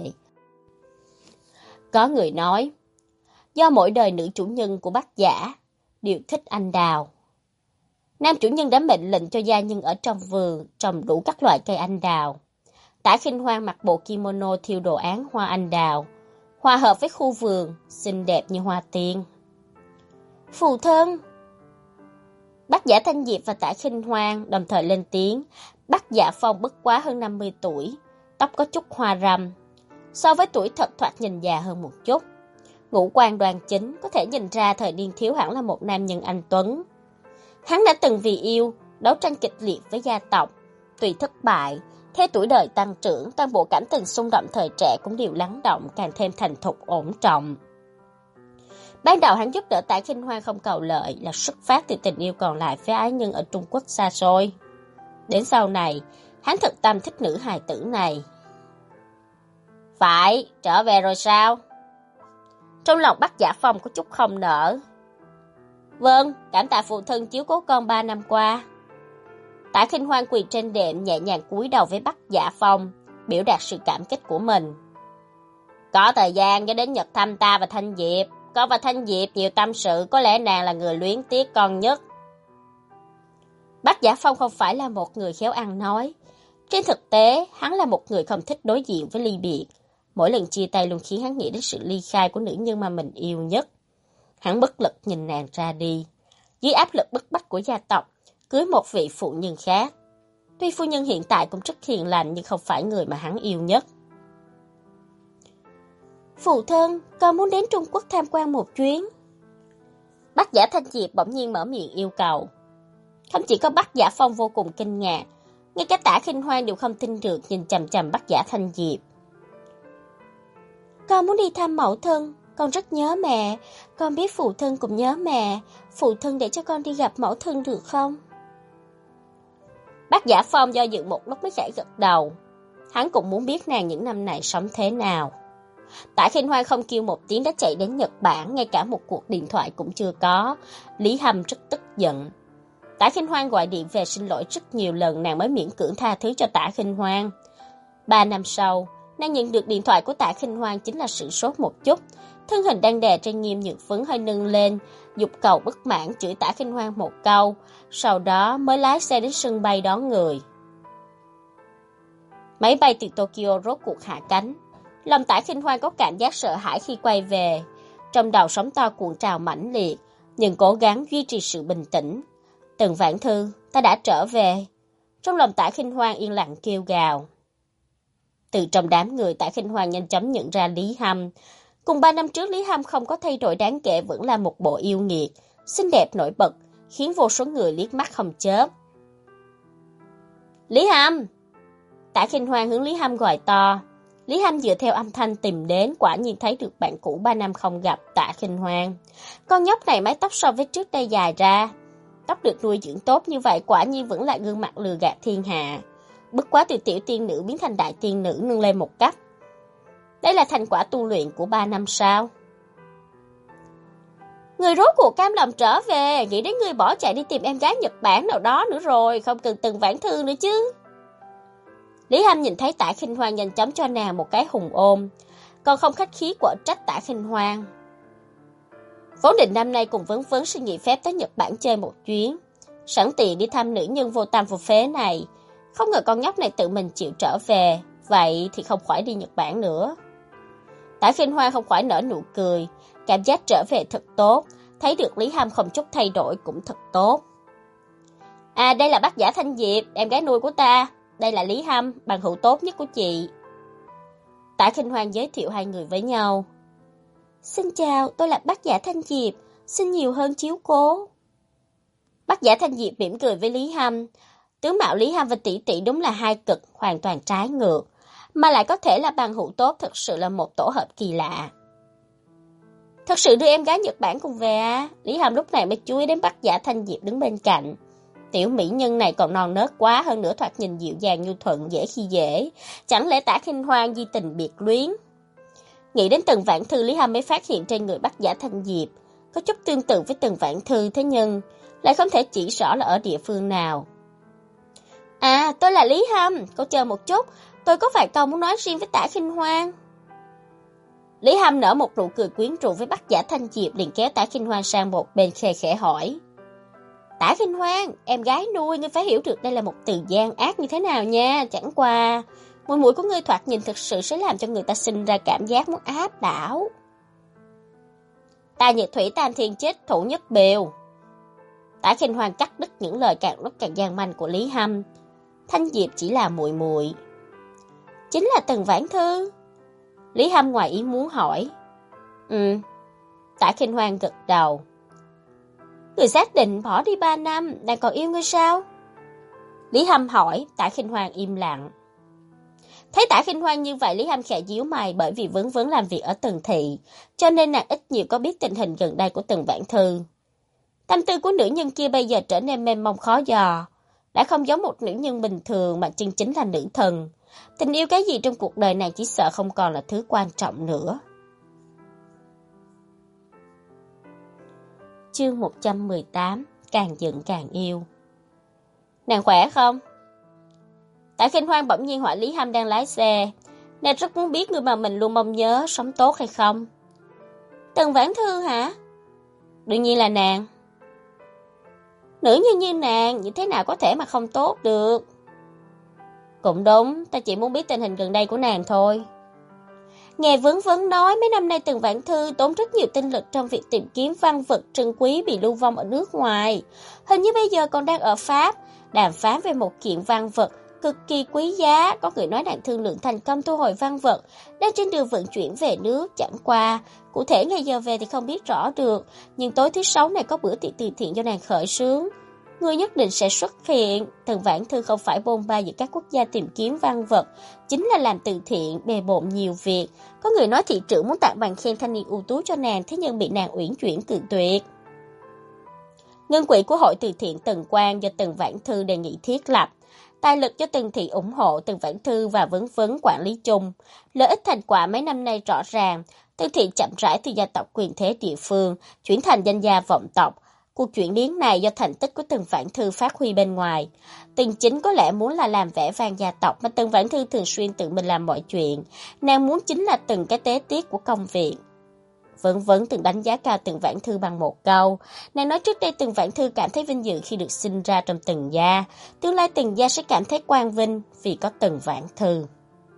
Có người nói, do mỗi đời nữ chủ nhân của Bắc Giả đều thích anh đào. Nam chủ nhân đã mệnh lệnh cho gia nhân ở trong vườn trồng đủ các loại cây anh đào. Tạ Khinh Hoan mặc bộ kimono thiêu đồ án hoa anh đào, hòa hợp với khu vườn, xinh đẹp như hoa tiên. Phụ thân! Bắc Giả Thanh Diệp và Tạ Khinh Hoan đồng thời lên tiếng. Bắc Giả Phong bất quá hơn năm mươi tuổi, tóc có chút hoa râm. So với tuổi thật thoạt nhìn già hơn một chút. Ngũ quan đoan chính, có thể nhìn ra thời niên thiếu hẳn là một nam nhân anh tuấn. Hắn đã từng vì yêu, đấu tranh kịch liệt với gia tộc. Tuy thất bại, theo tuổi đời tăng trưởng, toàn bộ cảm tình xung động thời trẻ cũng đều lắng động, càng thêm thành thục ổn trọng. Ban đầu hắn giúp đỡ Tạ Khinh Hoan không cầu lợi là xuất phát từ tình yêu còn lại với ái nhân ở Trung Quốc xa xôi. Đến sau này, hắn thật tâm thích nữ hài tử này. Phải, trở về rồi sao? Trong lòng Bắc Giả Phong có chút không nở. Vâng, cảm tạ phụ thân chiếu cố con ba năm qua. Tạ Khinh Hoan quỳ trên đệm nhẹ nhàng cúi đầu với Bắc Giả Phong, biểu đạt sự cảm kích của mình. Có thời gian cho đến Nhật thăm ta và Thanh Diệp. Con và Thanh Diệp nhiều tâm sự, có lẽ nàng là người luyến tiếc con nhất. Bắc Giả Phong không phải là một người khéo ăn nói. Trên thực tế, hắn là một người không thích đối diện với ly biệt. Mỗi lần chia tay luôn khiến hắn nghĩ đến sự ly khai của nữ nhân mà mình yêu nhất. Hắn bất lực nhìn nàng ra đi. Dưới áp lực bức bách của gia tộc, cưới một vị phụ nhân khác. Tuy phu nhân hiện tại cũng rất hiền lành nhưng không phải người mà hắn yêu nhất. Phụ thân, con muốn đến Trung Quốc tham quan một chuyến. Bắc Giả Thanh Diệp bỗng nhiên mở miệng yêu cầu. Không chỉ có Bắc Giả Phong vô cùng kinh ngạc, ngay cả Tạ Khinh Hoan đều không tin được nhìn chằm chằm Bắc Giả Thanh Diệp. Con muốn đi thăm mẫu thân, con rất nhớ mẹ, con biết phụ thân cũng nhớ mẹ, phụ thân để cho con đi gặp mẫu thân được không? Bắc Giả Phong do dự một lúc mới khẽ gật đầu, hắn cũng muốn biết nàng những năm này sống thế nào. Tạ Khinh Hoan không kêu một tiếng đã chạy đến Nhật Bản, ngay cả một cuộc điện thoại cũng chưa có. Lý Hâm rất tức giận. Tạ Khinh Hoan gọi điện về xin lỗi rất nhiều lần, nàng mới miễn cưỡng tha thứ cho Tạ Khinh Hoan. Ba năm sau, nàng nhận được điện thoại của Tạ Khinh Hoan chính là sửng sốt một chút. Thân hình đang đè trên Nghiêm Nhược Phấn hơi nâng lên, dục cầu bất mãn chửi Tạ Khinh Hoan một câu, sau đó mới lái xe đến sân bay đón người. Máy bay từ Tokyo rốt cuộc hạ cánh. Lòng Tạ Khinh Hoan có cảm giác sợ hãi khi quay về. Trong đầu sóng to cuộn trào mãnh liệt, nhưng cố gắng duy trì sự bình tĩnh. Tần Vãn Thư, ta đã trở về. Trong lòng Tạ Khinh Hoan yên lặng kêu gào. Từ trong đám người, Tạ Khinh Hoan nhanh chóng nhận ra Lý Hâm. Cùng ba năm trước, Lý Hâm không có thay đổi đáng kể, vẫn là một bộ yêu nghiệt, xinh đẹp nổi bật, khiến vô số người liếc mắt không chớp. Lý Hâm! Tạ Khinh Hoan hướng Lý Hâm gọi to. Lý Hâm dựa theo âm thanh tìm đến, quả nhiên thấy được bạn cũ ba năm không gặp, Tạ Khinh Hoan. Con nhóc này mái tóc so với trước đây dài ra. Tóc được nuôi dưỡng tốt như vậy quả nhiên vẫn là gương mặt lừa gạt thiên hạ. Bất quá từ tiểu tiên nữ biến thành đại tiên nữ nâng lên một cấp. Đây là thành quả tu luyện của ba năm sau. Người rốt cuộc cam lòng trở về, nghĩ đến người bỏ chạy đi tìm em gái Nhật Bản nào đó nữa rồi, không cần Tần Vãn Thư nữa chứ. Lý Hâm nhìn thấy Tạ Khinh Hoan nhanh chóng cho nàng một cái hùng ôm, còn không khách khí quở trách Tạ Khinh Hoan. Vốn định năm nay cùng Vấn Vấn xin nghỉ phép tới Nhật Bản chơi một chuyến, sẵn tiền đi thăm nữ nhân vô tâm vô phế này, không ngờ con nhóc này tự mình chịu trở về, vậy thì không khỏi đi Nhật Bản nữa. Tạ Khinh Hoan không khỏi nở nụ cười, cảm giác trở về thật tốt, thấy được Lý Hâm không chút thay đổi cũng thật tốt. À, đây là Bắc Giả Thanh Diệp, em gái nuôi của ta. Đây là Lý Hâm, bằng hữu tốt nhất của chị. Tạ Khinh Hoan giới thiệu hai người với nhau. Xin chào, tôi là Bác Giả Thanh Diệp, xin nhiều hơn chiếu cố. Bác Giả Thanh Diệp mỉm cười với Lý Hâm. Tướng mạo Lý Hâm và tỷ tỷ đúng là hai cực hoàn toàn trái ngược, mà lại có thể là bằng hữu tốt, thật sự là một tổ hợp kỳ lạ. Thật sự đưa em gái Nhật Bản cùng về à? Lý Hâm lúc này mới chú ý đến Bác Giả Thanh Diệp đứng bên cạnh. Tiểu mỹ nhân này còn non nớt quá, hơn nữa thoạt nhìn dịu dàng nhu thuận, dễ khi dễ. Chẳng lẽ Tả Khinh Hoan di tình biệt luyến? Nghĩ đến Tần Vãn Thư, Lý Hâm mới phát hiện trên người Bác Giả Thanh Diệp có chút tương tự với Tần Vãn Thư, thế nhưng lại không thể chỉ rõ là ở địa phương nào. À, tôi là Lý Hâm, cô chờ một chút, tôi có vài câu muốn nói riêng với Tả Khinh Hoan. Lý Hâm nở một nụ cười quyến rũ với Bác Giả Thanh Diệp, liền kéo Tả Khinh Hoan sang một bên, khe khẽ hỏi. Tả Khinh Hoan, em gái nuôi, ngươi phải hiểu được đây là một từ gian ác như thế nào nha. Chẳng qua, mùi mũi của ngươi thoạt nhìn thực sự sẽ làm cho người ta sinh ra cảm giác muốn áp đảo. Ta Nhật Thủy Tam Thiên chết thủ nhất bèo. Tả Khinh Hoan cắt đứt những lời càng lúc càng gian manh của Lý Hâm. Thanh Diệp chỉ là muội muội. Chính là Tần Vãn Thư. Lý Hâm ngoài ý muốn hỏi. Ừ. Tả Khinh Hoan gật đầu. Người xác định bỏ đi ba năm, đang còn yêu ngươi sao? Lý Hâm hỏi. Tả Khinh Hoan im lặng. Thấy Tả Khinh Hoan như vậy, Lý Hâm khẽ nhíu mày, bởi vì Vấn Vấn làm việc ở Tần thị, cho nên nàng ít nhiều có biết tình hình gần đây của Tần Vãn Thư. Tâm tư của nữ nhân kia bây giờ trở nên mềm mông khó dò, đã không giống một nữ nhân bình thường mà chân chính là nữ thần. Tình yêu cái gì trong cuộc đời này chỉ sợ không còn là thứ quan trọng nữa. Chương một trăm mười tám, càng giận càng yêu. Nàng khỏe không? Tả Khinh Hoan bỗng nhiên hỏi Lý Hâm đang lái xe. Nàng rất muốn biết người mà mình luôn mong nhớ sống tốt hay không. Tần Vãn Thư hả? Đương nhiên là nàng. Nữ nhân như nàng, như thế nào có thể mà không tốt được? Cũng đúng, ta chỉ muốn biết tình hình gần đây của nàng thôi. Nghe Vấn Vấn nói, mấy năm nay Tần Vãn Thư tốn rất nhiều tinh lực trong việc tìm kiếm văn vật trân quý bị lưu vong ở nước ngoài. Hình như bây giờ còn đang ở Pháp, đàm phán về một kiện văn vật cực kỳ quý giá. Có người nói nàng thương lượng thành công thu hồi văn vật, đang trên đường vận chuyển về nước. Chẳng qua, cụ thể ngày giờ về thì không biết rõ được, nhưng tối thứ sáu này có bữa tiệc từ thiện do nàng khởi xướng. Người nhất định sẽ xuất hiện. Tần Vãn Thư không phải bôn ba giữa các quốc gia tìm kiếm văn vật, chính là làm từ thiện, bề bộn nhiều việc. Có người nói thị trưởng muốn tặng bằng khen thanh niên ưu tú cho nàng, thế nhưng bị nàng uyển chuyển cự tuyệt. Ngân quỹ của hội từ thiện Tần Quang do Tần Vãn Thư đề nghị thiết lập, tài lực cho Tần thị ủng hộ, Tần Vãn Thư và Vấn Vấn quản lý chung. Lợi ích thành quả mấy năm nay rõ ràng, Tần thị chậm rãi từ gia tộc quyền thế địa phương chuyển thành danh gia vọng tộc. Cuộc chuyển biến này do thành tích của Tần Vãn Thư phát huy bên ngoài. Tần chính có lẽ muốn là làm vẻ vang gia tộc, mà Tần Vãn Thư thường xuyên tự mình làm mọi chuyện. Nàng muốn chính là từng cái tế tiết của công việc. Vẫn vẫn từng đánh giá cao Tần Vãn Thư bằng một câu. Nàng nói trước đây Tần Vãn Thư cảm thấy vinh dự khi được sinh ra trong Tần gia. Tương lai Tần gia sẽ cảm thấy quang vinh vì có Tần Vãn Thư.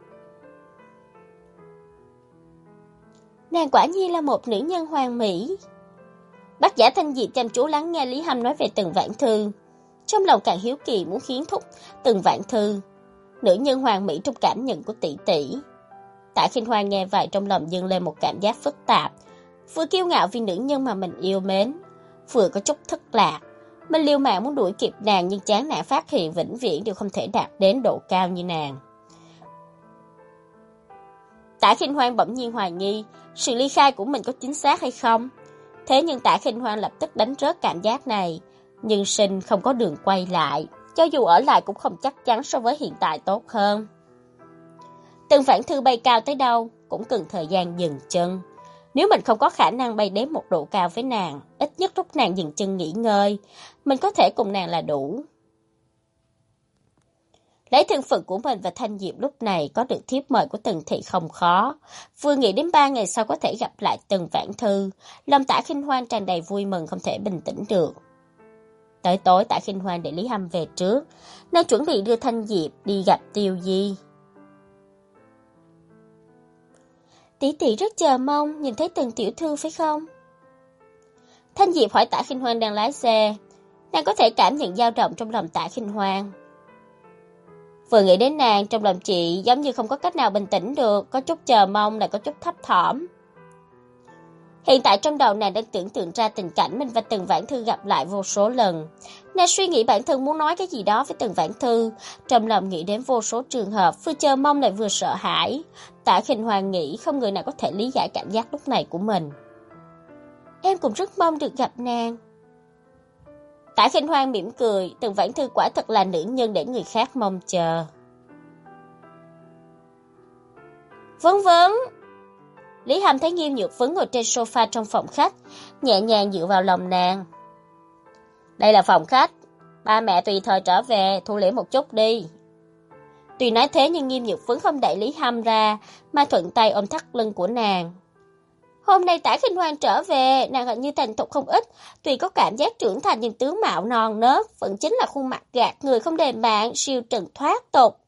Nàng quả nhiên là một nữ nhân hoàn mỹ. Bác Giả Thanh Diệp chăm chú lắng nghe Lý Hâm nói về Tần Vãn Thư. Trong lòng càng hiếu kỳ muốn khiến thúc Tần Vãn Thư, nữ nhân hoàn mỹ trong cảm nhận của tỷ tỷ. Tả Khinh Hoan nghe vậy trong lòng dâng lên một cảm giác phức tạp. Vừa kiêu ngạo vì nữ nhân mà mình yêu mến, vừa có chút thất lạc. Mình liều mạng muốn đuổi kịp nàng, nhưng chán nản phát hiện vĩnh viễn đều không thể đạt đến độ cao như nàng. Tả Khinh Hoan bỗng nhiên hoài nghi sự ly khai của mình có chính xác hay không. Thế nhưng Tả Khinh Hoan lập tức đánh rớt cảm giác này. Nhưng sinh không có đường quay lại, cho dù ở lại cũng không chắc chắn so với hiện tại tốt hơn. Tần Vãn Thư bay cao tới đâu cũng cần thời gian dừng chân. Nếu mình không có khả năng bay đến một độ cao với nàng, ít nhất lúc nàng dừng chân nghỉ ngơi, mình có thể cùng nàng là đủ. Lấy thân phận của mình và Thanh Diệp lúc này có được thiếp mời của Tần thị không khó. Vừa nghĩ đến ba ngày sau có thể gặp lại Tần Vãn Thư, lòng Tả Khinh Hoan tràn đầy vui mừng không thể bình tĩnh được. Tới tối Tả Khinh Hoan để Lý Hâm về trước, nàng chuẩn bị đưa Thanh Diệp đi gặp Tiêu Di. Tỷ tỷ rất chờ mong nhìn thấy Tần tiểu thư phải không? Thanh Diệp hỏi Tả Khinh Hoan đang lái xe. Nàng có thể cảm nhận dao động trong lòng Tả Khinh Hoan. Vừa nghĩ đến nàng, trong lòng chị giống như không có cách nào bình tĩnh được, có chút chờ mong lại có chút thấp thỏm. Hiện tại trong đầu nàng đang tưởng tượng ra tình cảnh mình và Tần Vãn Thư gặp lại vô số lần. Nàng suy nghĩ bản thân muốn nói cái gì đó với Tần Vãn Thư, trong lòng nghĩ đến vô số trường hợp, vừa chờ mong lại vừa sợ hãi. Tạ Khinh Hoàng nghĩ không người nào có thể lý giải cảm giác lúc này của mình. Em cũng rất mong được gặp nàng. Tạ Khinh Hoàng mỉm cười, Tần Vãn Thư quả thật là nữ nhân để người khác mong chờ. Vấn vấn. Lý Hàm thấy Nghiêm Nhược Vấn ngồi trên sofa trong phòng khách, nhẹ nhàng dựa vào lòng nàng. Đây là phòng khách, ba mẹ tùy thời trở về, thu liễm một chút đi. Tuy nói thế nhưng Nghiêm Nhược Vấn không đẩy Lý Hàm ra, mà thuận tay ôm thắt lưng của nàng. Hôm nay Tạ Khinh Hoàng trở về, nàng hình như thành thục không ít, tuy có cảm giác trưởng thành nhưng tướng mạo non nớt, vẫn chính là khuôn mặt gạt người không đền mạng, siêu trần thoát tục.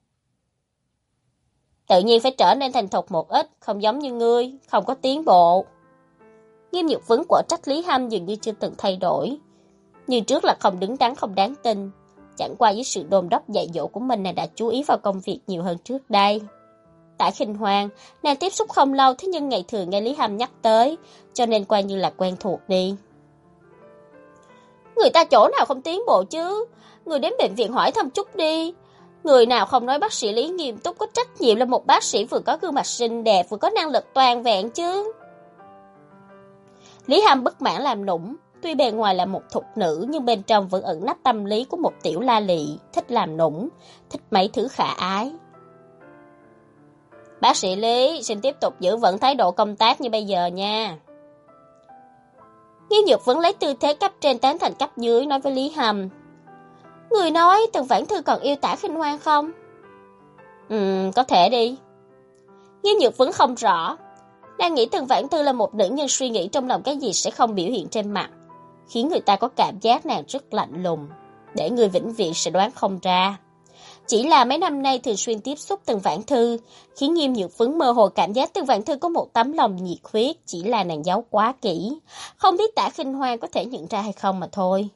Tự nhiên phải trở nên thành thục một ít, không giống như ngươi, không có tiến bộ. Nghiêm Nhược Vấn của trách Lý Hâm dường như chưa từng thay đổi. Như trước là không đứng đắn không đáng tin. Chẳng qua với sự đôn đốc dạy dỗ của mình, nàng đã chú ý vào công việc nhiều hơn trước đây. Tạ Khinh Hoàng, nàng tiếp xúc không lâu thế nhưng ngày thường nghe Lý Hâm nhắc tới, cho nên coi như là quen thuộc đi. Người ta chỗ nào không tiến bộ chứ? Người đến bệnh viện hỏi thăm chút đi. Người nào không nói bác sĩ Lý nghiêm túc có trách nhiệm là một bác sĩ vừa có gương mặt xinh đẹp vừa có năng lực toàn vẹn chứ. Lý Hàm bất mãn làm nũng, tuy bề ngoài là một thục nữ nhưng bên trong vẫn ẩn nấp tâm lý của một tiểu la lị, thích làm nũng, thích mấy thứ khả ái. Bác sĩ Lý, xin tiếp tục giữ vững thái độ công tác như bây giờ nha. Nghiêm Nhược vẫn lấy tư thế cấp trên tán thành cấp dưới nói với Lý Hàm. Người nói Tần Vãn Thư còn yêu Tạ Khinh Hoàng không? Ừm, có thể đi. Nghiêm Nhược vẫn không rõ. Đang nghĩ Tần Vãn Thư là một nữ nhân suy nghĩ trong lòng cái gì sẽ không biểu hiện trên mặt, khiến người ta có cảm giác nàng rất lạnh lùng, để người vĩnh viễn sẽ đoán không ra. Chỉ là mấy năm nay thường xuyên tiếp xúc Tần Vãn Thư, khiến Nghiêm Nhược Vấn mơ hồ cảm giác Tần Vãn Thư có một tấm lòng nhiệt huyết, chỉ là nàng giấu quá kỹ, không biết Tạ Khinh Hoàng có thể nhận ra hay không mà thôi.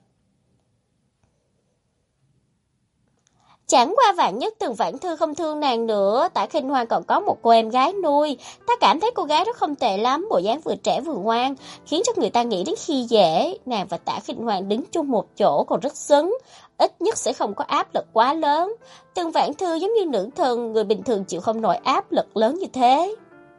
Chẳng qua vạn nhất Tần Vãn Thư không thương nàng nữa, Tạ Khinh Hoàng còn có một cô em gái nuôi, ta cảm thấy cô gái đó không tệ lắm, bộ dáng vừa trẻ vừa ngoan, khiến cho người ta nghĩ đến khi dễ. Nàng và Tạ Khinh Hoàng đứng chung một chỗ còn rất xứng, ít nhất sẽ không có áp lực quá lớn. Tần Vãn Thư giống như nữ thần, người bình thường chịu không nổi áp lực lớn như thế.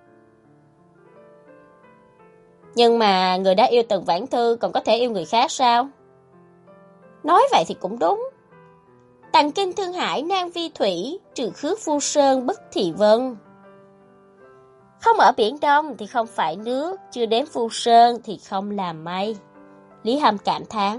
Nhưng mà người đã yêu Tần Vãn Thư còn có thể yêu người khác sao? Nói vậy thì cũng đúng. Tằng kinh thương hải nan vi thủy, trừ khước phu sơn bất thị vân. Không ở biển Đông thì không phải nước, chưa đến phu sơn thì không làm mây. Lý Hàm cảm thán.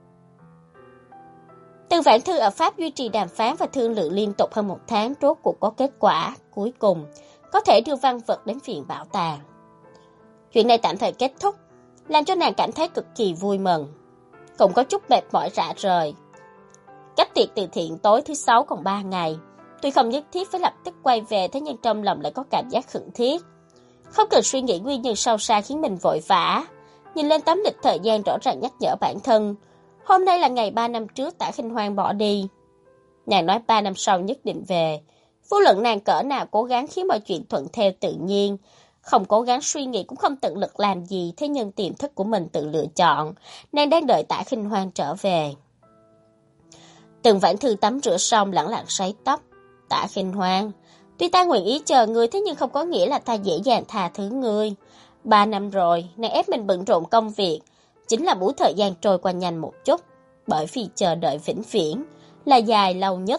Tần Vãn Thư ở Pháp duy trì đàm phán và thương lượng liên tục hơn một tháng, rốt cuộc có kết quả, cuối cùng có thể đưa văn vật đến viện bảo tàng. Chuyện này tạm thời kết thúc, làm cho nàng cảm thấy cực kỳ vui mừng, cũng có chút mệt mỏi rã rời. Cách tiệc từ thiện tối thứ sáu còn ba ngày, tuy không nhất thiết phải lập tức quay về, thế nhưng trong lòng lại có cảm giác khẩn thiết. Không cần suy nghĩ nguyên nhân sâu xa khiến mình vội vã, nhìn lên tấm lịch thời gian rõ ràng nhắc nhở bản thân. Hôm nay là ngày ba năm trước Tạ Khinh Hoàng bỏ đi. Nàng nói ba năm sau nhất định về. Vô luận nàng cỡ nào cố gắng khiến mọi chuyện thuận theo tự nhiên, không cố gắng suy nghĩ cũng không tận lực làm gì, thế nhưng tiềm thức của mình tự lựa chọn. Nàng đang đợi Tạ Khinh Hoàng trở về. Tần Vãn Thư tắm rửa xong lẳng lặng sấy tóc. Tạ Khinh Hoàng, tuy ta nguyện ý chờ ngươi, thế nhưng không có nghĩa là ta dễ dàng tha thứ ngươi. Ba năm rồi, nàng ép mình bận rộn công việc, chính là muốn thời gian trôi qua nhanh một chút, bởi vì chờ đợi vĩnh viễn là dài lâu nhất.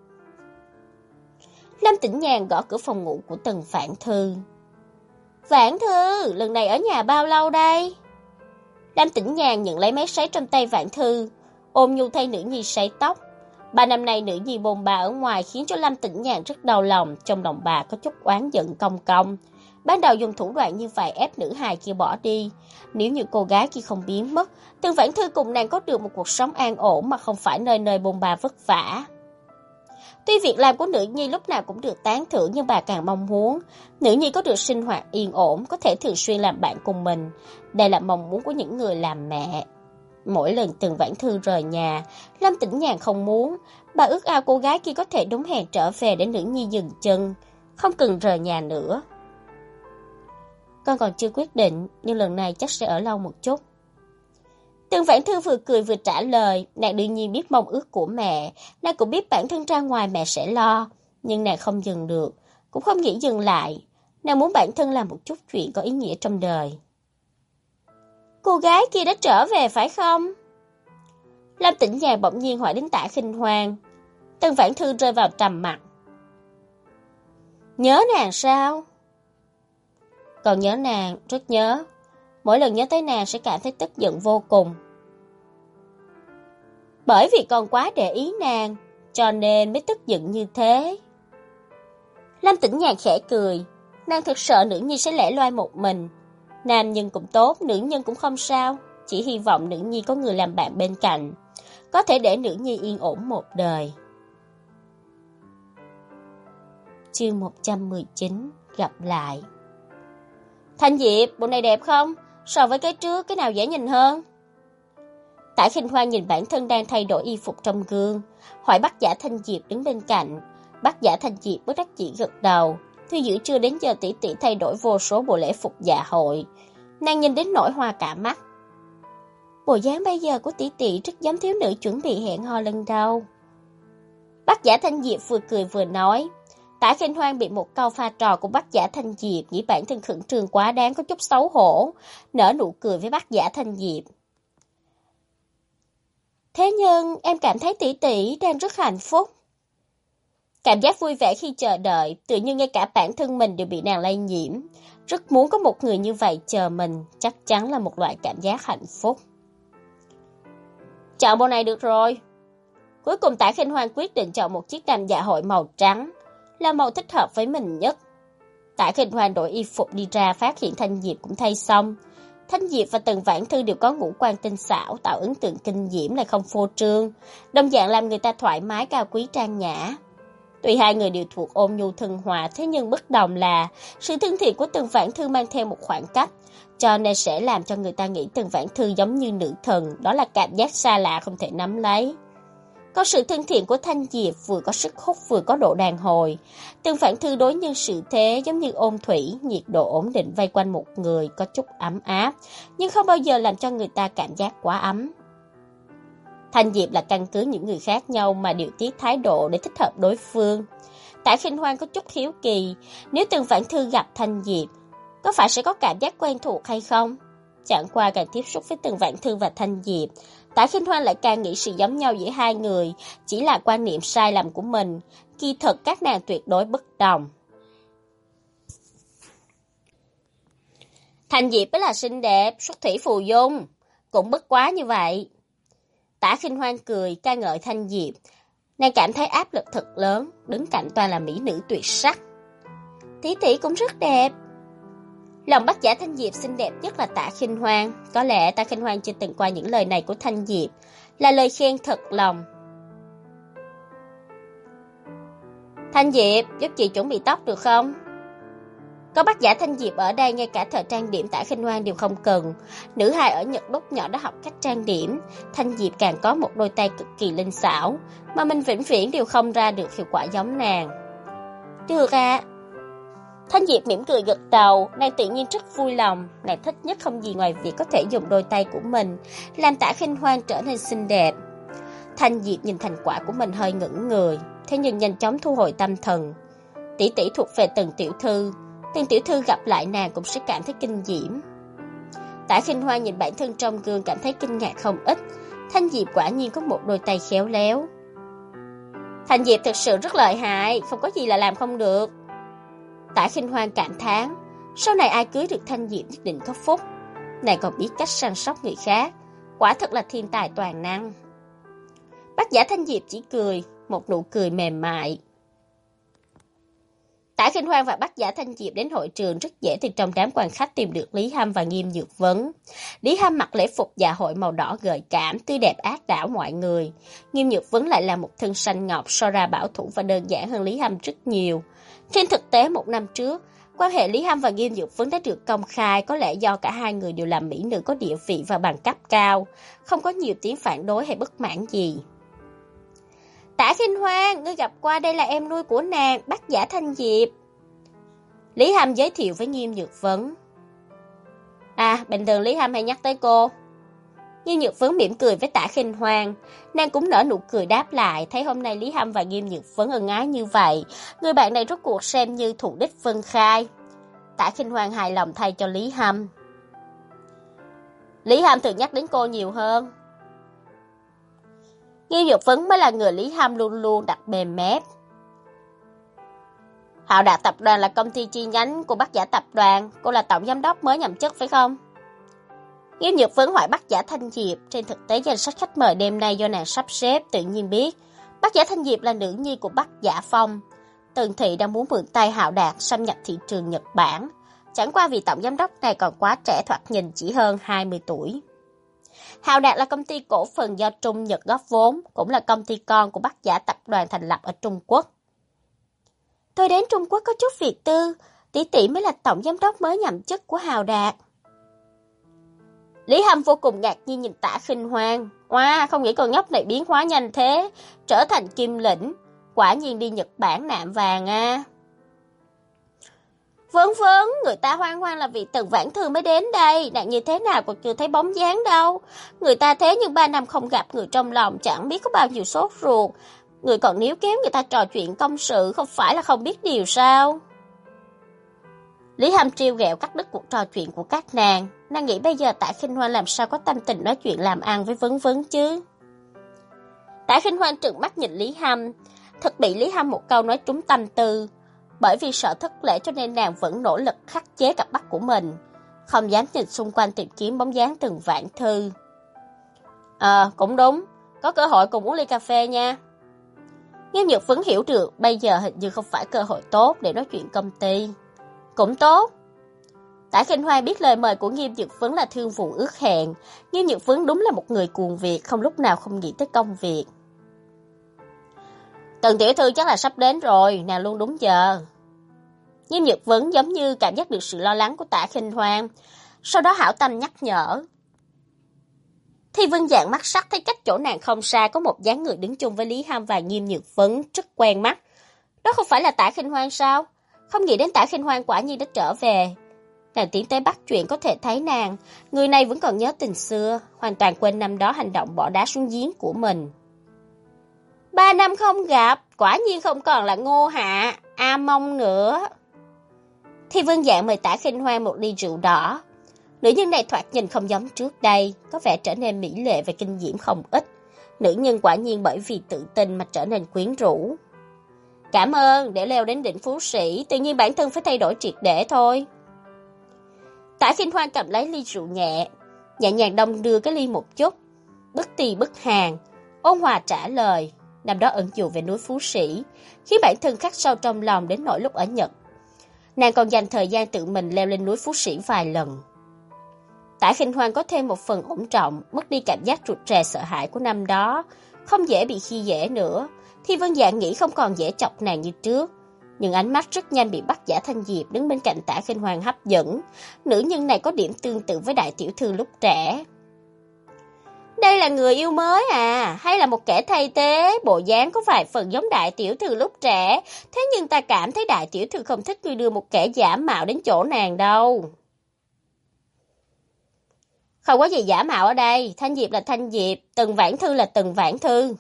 Lâm Tĩnh Nhàn gõ cửa phòng ngủ của Tần Vãn Thư. Vãn Thư, lần này ở nhà bao lâu đây? Lâm Tĩnh Nhàn nhận lấy máy sấy trong tay Vãn Thư, ôm nhu thay nữ nhi sấy tóc. Ba năm nay nữ nhi bồn bà ở ngoài khiến cho Lâm Tĩnh Nhàn rất đau lòng, trong lòng bà có chút oán giận cong cong. Ban đầu dùng thủ đoạn như vậy ép nữ hài kia bỏ đi. Nếu như cô gái kia không biến mất, Tần Vãn Thư cùng nàng có được một cuộc sống an ổn mà không phải nơi nơi bồn bà vất vả. Tuy việc làm của nữ nhi lúc nào cũng được tán thưởng, nhưng bà càng mong muốn nữ nhi có được sinh hoạt yên ổn, có thể thường xuyên làm bạn cùng mình. Đây là mong muốn của những người làm mẹ. Mỗi lần Tần Vãn Thư rời nhà, Lâm Tĩnh Nhàn không muốn, bà ước ao cô gái kia có thể đúng hẹn trở về để nữ nhi dừng chân, không cần rời nhà nữa. Con còn chưa quyết định, nhưng lần này chắc sẽ ở lâu một chút. Tương Vãn Thư vừa cười vừa trả lời, nàng đương nhiên biết mong ước của mẹ, nàng cũng biết bản thân ra ngoài mẹ sẽ lo, nhưng nàng không dừng được, cũng không nghĩ dừng lại, nàng muốn bản thân làm một chút chuyện có ý nghĩa trong đời. Cô gái kia đã trở về phải không? Lâm Tĩnh Nhàn bỗng nhiên hỏi đến Tạ Khinh Hoan. Tương Vãn Thư rơi vào trầm mặc. Nhớ nàng sao? Còn nhớ nàng, rất nhớ. Mỗi lần nhớ tới nàng sẽ cảm thấy tức giận vô cùng. Bởi vì con quá để ý nàng, cho nên mới tức giận như thế. Lâm Tĩnh Nhàn khẽ cười. Nàng thực sợ nữ nhi sẽ lẻ loi một mình. Nam nhân cũng tốt, nữ nhân cũng không sao. Chỉ hy vọng nữ nhi có người làm bạn bên cạnh, có thể để nữ nhi yên ổn một đời. Chương một trăm mười chín, gặp lại. Thanh Diệp, bộ này đẹp không? So với cái trước, cái nào dễ nhìn hơn? Tạ Khinh Hoan nhìn bản thân đang thay đổi y phục trong gương, hỏi Bác Giả Thanh Diệp đứng bên cạnh. Bác Giả Thanh Diệp bất đắc dĩ gật đầu. Từ giữa trưa đến giờ tỷ tỷ thay đổi vô số bộ lễ phục dạ hội. Nàng nhìn đến nỗi hoa cả mắt. Bộ dáng bây giờ của tỷ tỷ rất giống thiếu nữ chuẩn bị hẹn hò lần đầu. Bác Giả Thanh Diệp vừa cười vừa nói. Tạ Khinh Hoan bị một câu pha trò của Bác Giả Thanh Diệp nghĩ bản thân khẩn trương quá đáng, có chút xấu hổ, nở nụ cười với Bác Giả Thanh Diệp. Thế nhưng em cảm thấy tỷ tỷ đang rất hạnh phúc. Cảm giác vui vẻ khi chờ đợi, tự như ngay cả bản thân mình đều bị nàng lây nhiễm. Rất muốn có một người như vậy chờ mình, chắc chắn là một loại cảm giác hạnh phúc. Chọn bộ này được rồi. Cuối cùng Tạ Khinh Hoan quyết định chọn một chiếc nam dạ hội màu trắng, là màu thích hợp với mình nhất. Tạ Khinh Hoan đổi y phục đi ra, phát hiện Thanh Diệp cũng thay xong. Thanh Diệp và Tần Vãn Thư đều có ngũ quan tinh xảo, tạo ấn tượng kinh diễm lại không phô trương, đồng dạng làm người ta thoải mái, cao quý trang nhã. Tuy hai người đều thuộc ôn nhu thân hòa, thế nhưng bất đồng là sự thân thiện của Tần Vãn Thư mang theo một khoảng cách, cho nên sẽ làm cho người ta nghĩ Tần Vãn Thư giống như nữ thần, đó là cảm giác xa lạ không thể nắm lấy. Có sự thân thiện của Thanh Diệp, vừa có sức hút vừa có độ đàn hồi. Tần Vãn Thư đối nhân xử thế giống như ôn thủy, nhiệt độ ổn định vây quanh một người, có chút ấm áp, nhưng không bao giờ làm cho người ta cảm giác quá ấm. Thanh Diệp là căn cứ những người khác nhau mà điều tiết thái độ để thích hợp đối phương. Tạ Khinh Hoan có chút hiếu kỳ, nếu Tần Vãn Thư gặp Thanh Diệp, có phải sẽ có cảm giác quen thuộc hay không? Chẳng qua càng tiếp xúc với Tần Vãn Thư và Thanh Diệp, Tạ Khinh Hoan lại càng nghĩ sự giống nhau giữa hai người chỉ là quan niệm sai lầm của mình, kỳ thực các nàng tuyệt đối bất đồng. Thanh Diệp mới là xinh đẹp, xuất thủy phù dung, cũng bất quá như vậy. Tạ Khinh Hoan cười ca ngợi Thanh Diệp, nàng cảm thấy áp lực thật lớn, đứng cạnh toàn là mỹ nữ tuyệt sắc. Tỷ tỷ cũng rất đẹp. Lòng Bác Giả Thanh Diệp xinh đẹp nhất là Tạ Khinh Hoan, có lẽ Tạ Khinh Hoan chưa từng qua những lời này của Thanh Diệp, là lời khen thật lòng. Thanh Diệp, giúp chị chuẩn bị tóc được không? Có Bác Giả Thanh Diệp ở đây, ngay cả thợ trang điểm Tạ Khinh Hoan đều không cần. Nữ hài ở Nhật lúc nhỏ đã học cách trang điểm, Thanh Diệp càng có một đôi tay cực kỳ linh xảo, mà mình vĩnh viễn đều không ra được hiệu quả giống nàng. Được à. Thanh Diệp mỉm cười gật đầu, nàng tự nhiên rất vui lòng, nàng thích nhất không gì ngoài việc có thể dùng đôi tay của mình làm Tạ Khinh Hoan trở nên xinh đẹp. Thanh Diệp nhìn thành quả của mình hơi ngẩn người, thế nhưng nhanh chóng thu hồi tâm thần. Tỷ tỷ thuộc về Tần tiểu thư, Tần tiểu thư gặp lại nàng cũng sẽ cảm thấy kinh diễm. Tạ Khinh Hoan nhìn bản thân trong gương cảm thấy kinh ngạc không ít, Thanh Diệp quả nhiên có một đôi tay khéo léo. Thanh Diệp thực sự rất lợi hại, không có gì là làm không được. Tạ Khinh Hoan cảm thán, sau này ai cưới được Thanh Diệp nhất định có phúc. Nàng còn biết cách săn sóc người khác, quả thật là thiên tài toàn năng. Bác Giả Thanh Diệp chỉ cười, một nụ cười mềm mại. Tạ Khinh Hoan và Bác Giả Thanh Diệp đến hội trường rất dễ từ trong đám quan khách tìm được Lý Hâm và Nghiêm Nhược Vấn. Lý Hâm mặc lễ phục dạ hội màu đỏ gợi cảm, tươi đẹp áp đảo mọi người. Nghiêm Nhược Vấn lại là một thân xanh ngọc, so ra bảo thủ và đơn giản hơn Lý Hâm rất nhiều. Trên thực tế một năm trước, quan hệ Lý Hâm và Nghiêm Nhược Vấn đã được công khai, có lẽ do cả hai người đều là mỹ nữ có địa vị và bằng cấp cao, không có nhiều tiếng phản đối hay bất mãn gì. Tạ Khinh Hoan, ngươi gặp qua đây là em nuôi của nàng, Bác Giả Thanh Diệp. Lý Hâm giới thiệu với Nghiêm Nhược Vấn. À, bình thường Lý Hâm hay nhắc tới cô. Nghiêm Nhược Phấn mỉm cười với Tả Khinh Hoan, nàng cũng nở nụ cười đáp lại, thấy hôm nay Lý Hâm và Nghiêm Nhược Phấn ân ái như vậy, người bạn này rốt cuộc xem như thù đích phân khai. Tả Khinh Hoan hài lòng thay cho Lý Hâm. Lý Hâm thường nhắc đến cô nhiều hơn. Nghiêm Nhược Phấn mới là người Lý Hâm luôn luôn đặt bềm mép. Hạo Đạt Tập đoàn là công ty chi nhánh của Bắc Giả Tập đoàn, cô là tổng giám đốc mới nhậm chức phải không? Nghiêm Nhược Phấn hỏi Bắc Giả Thanh Diệp, trên thực tế danh sách khách mời đêm nay do nàng sắp xếp, tự nhiên biết. Bắc Giả Thanh Diệp là nữ nhi của Bắc Giả Phong. Tần Thị đang muốn mượn tay Hạo Đạt xâm nhập thị trường Nhật Bản. Chẳng qua vì tổng giám đốc này còn quá trẻ, thoạt nhìn chỉ hơn hai mươi tuổi. Hạo Đạt là công ty cổ phần do Trung Nhật góp vốn, cũng là công ty con của Bắc Giả Tập đoàn thành lập ở Trung Quốc. Tôi đến Trung Quốc có chút việc tư, tỷ tỷ mới là tổng giám đốc mới nhậm chức của Hạo Đạt. Lý Hâm vô cùng ngạc nhiên nhìn Tả Khinh Hoan. Wow, không nghĩ con nhóc này biến hóa nhanh thế, trở thành kim lĩnh, quả nhiên đi Nhật Bản nạm vàng à. Vâng vâng, người ta hoan hoan là vì Tần Vãn Thư mới đến đây, nàng như thế nào còn chưa thấy bóng dáng đâu. Người ta thế nhưng ba năm không gặp, người trong lòng chẳng biết có bao nhiêu sốt ruột. Người còn níu kéo người ta trò chuyện công sự, không phải là không biết điều sao? Lý Hâm trêu ghẹo cắt đứt cuộc trò chuyện của các nàng. Nàng nghĩ bây giờ Tả Khinh Hoan làm sao có tâm tình nói chuyện làm ăn với Vấn Vấn chứ? Tả Khinh Hoan trừng mắt nhìn Lý Hâm, thật bị Lý Hâm một câu nói trúng tâm tư. Bởi vì sợ thất lễ cho nên nàng vẫn nỗ lực khắc chế cặp mắt của mình, không dám nhìn xung quanh tìm kiếm bóng dáng Tần Vãn Thư. Ờ, à, cũng đúng, có cơ hội cùng uống ly cà phê nha. Nghiêm Nhược Phấn hiểu được bây giờ hình như không phải cơ hội tốt để nói chuyện công ty. Cũng tốt. Tả Khinh Hoan biết lời mời của Nghiêm Nhược Phấn là thương vụ ước hẹn. Nghiêm Nhược Phấn đúng là một người cuồng việc, không lúc nào không nghĩ tới công việc. Tần tiểu thư chắc là sắp đến rồi, nàng luôn đúng giờ. Nghiêm Nhược Phấn giống như cảm giác được sự lo lắng của Tả Khinh Hoan, sau đó hảo tâm nhắc nhở. Thi Vân Dạng mắt sắc thấy cách chỗ nàng không xa có một dáng người đứng chung với Lý Hâm và Nghiêm Nhược Phấn rất quen mắt. Đó không phải là Tả Khinh Hoan sao? Không nghĩ đến Tả Khinh Hoan quả nhiên đã trở về. Nàng tiến tới bắt chuyện có thể thấy nàng, người này vẫn còn nhớ tình xưa, hoàn toàn quên năm đó hành động bỏ đá xuống giếng của mình. Ba năm không gặp, quả nhiên không còn là Ngô Hạ, A Mông nữa. Thi Vân Dạng mời Tả Khinh Hoan một ly rượu đỏ. Nữ nhân này thoạt nhìn không giống trước đây, có vẻ trở nên mỹ lệ và kinh diễm không ít. Nữ nhân quả nhiên bởi vì tự tin mà trở nên quyến rũ. Cảm ơn, để leo đến đỉnh phú sĩ, tự nhiên bản thân phải thay đổi triệt để thôi. Tả Khinh Hoan cầm lấy ly rượu nhẹ, nhẹ nhàng đong đưa cái ly một chút, bất tì bất hàng, ôn hòa trả lời. Năm đó ẩn dụ về núi Phú Sĩ, khiến bản thân khắc sâu trong lòng đến nỗi lúc ở Nhật. Nàng còn dành thời gian tự mình leo lên núi Phú Sĩ vài lần. Tả Khinh Hoan có thêm một phần ổn trọng, mất đi cảm giác rụt rè sợ hãi của năm đó, không dễ bị khi dễ nữa. Thi Vân Dạng nghĩ không còn dễ chọc nàng như trước, nhưng ánh mắt rất nhanh bị Bắc Giả Thanh Diệp đứng bên cạnh Tả Khinh Hoan hấp dẫn. Nữ nhân này có điểm tương tự với đại tiểu thư lúc trẻ. Đây là người yêu mới à, hay là một kẻ thay thế, bộ dáng có vài phần giống đại tiểu thư lúc trẻ, thế nhưng ta cảm thấy đại tiểu thư không thích người đưa một kẻ giả mạo đến chỗ nàng đâu. Không có gì giả mạo ở đây, Thanh Diệp là Thanh Diệp, Tần Vãn Thư là Tần Vãn Thư.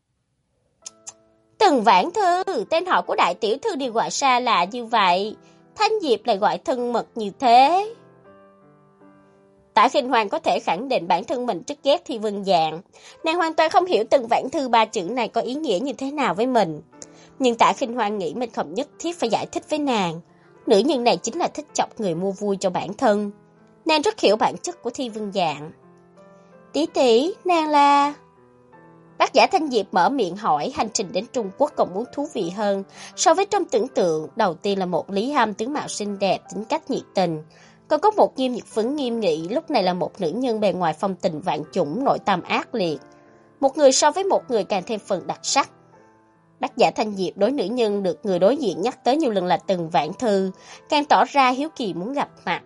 Tần Vãn Thư, tên họ của đại tiểu thư đi gọi xa lạ như vậy, Thanh Diệp lại gọi thân mật như thế. Tả Khinh Hoan có thể khẳng định bản thân mình rất ghét Thi Vân Dạng. Nàng hoàn toàn không hiểu Tần Vãn Thư ba chữ này có ý nghĩa như thế nào với mình. Nhưng Tả Khinh Hoan nghĩ mình không nhất thiết phải giải thích với nàng. Nữ nhân này chính là thích chọc người mua vui cho bản thân. Nàng rất hiểu bản chất của Thi Vân Dạng. Tỷ tỷ, nàng là... Bác Giả Thanh Diệp mở miệng hỏi, hành trình đến Trung Quốc còn muốn thú vị hơn. So với trong tưởng tượng, đầu tiên là một Lý Hâm tướng mạo xinh đẹp, tính cách nhiệt tình. Còn có một Nghiêm Nhược Phấn nghiêm nghị, lúc này là một nữ nhân bề ngoài phong tình vạn chủng, nội tâm ác liệt. Một người so với một người càng thêm phần đặc sắc. Bác Giả Thanh Diệp đối nữ nhân được người đối diện nhắc tới nhiều lần là Tần Vãn Thư, càng tỏ ra hiếu kỳ muốn gặp mặt.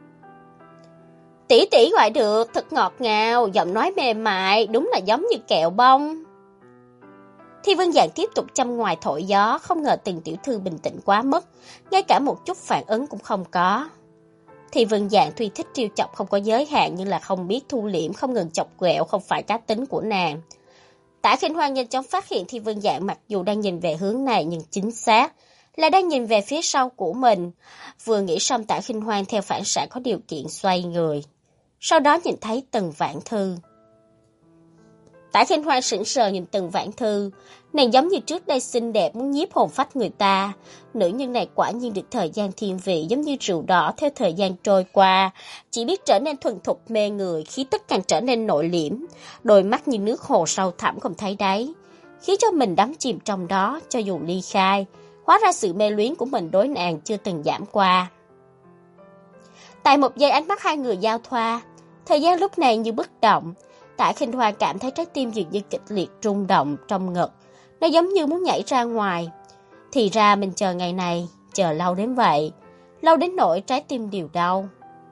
Tỷ tỷ gọi được, thật ngọt ngào, giọng nói mềm mại, đúng là giống như kẹo bông. Thi Vân Dạng tiếp tục châm ngoài thổi gió, không ngờ Tần tiểu thư bình tĩnh quá mức, ngay cả một chút phản ứng cũng không có. Thì Vân Dạng tuy thích trêu chọc không có giới hạn nhưng là không biết thu liễm, không ngừng chọc ghẹo không phải cá tính của nàng. Tạ Khinh Hoan nhanh chóng phát hiện Thi Vân Dạng mặc dù đang nhìn về hướng này nhưng chính xác là đang nhìn về phía sau của mình. Vừa nghĩ xong Tạ Khinh Hoan theo phản xạ có điều kiện xoay người. Sau đó nhìn thấy Tần Vãn Thư. Tạ Khinh Hoan sững sờ nhìn Tần Vãn Thư. Nàng giống như trước đây xinh đẹp muốn nhiếp hồn phách người ta. Nữ nhân này quả nhiên được thời gian thiên vị giống như rượu đỏ theo thời gian trôi qua. Chỉ biết trở nên thuần thục mê người, khí tức càng trở nên nội liễm. Đôi mắt như nước hồ sâu thẳm không thấy đáy. Khiến cho mình đắm chìm trong đó cho dù ly khai. Hóa ra sự mê luyến của mình đối nàng chưa từng giảm qua. Tại một giây ánh mắt hai người giao thoa. Thời gian lúc này như bất động. Tạ Khinh Hoan cảm thấy trái tim dường như kịch liệt rung động trong ngực. Nó giống như muốn nhảy ra ngoài. Thì ra mình chờ ngày này, chờ lâu đến vậy. Lâu đến nỗi trái tim đều đau.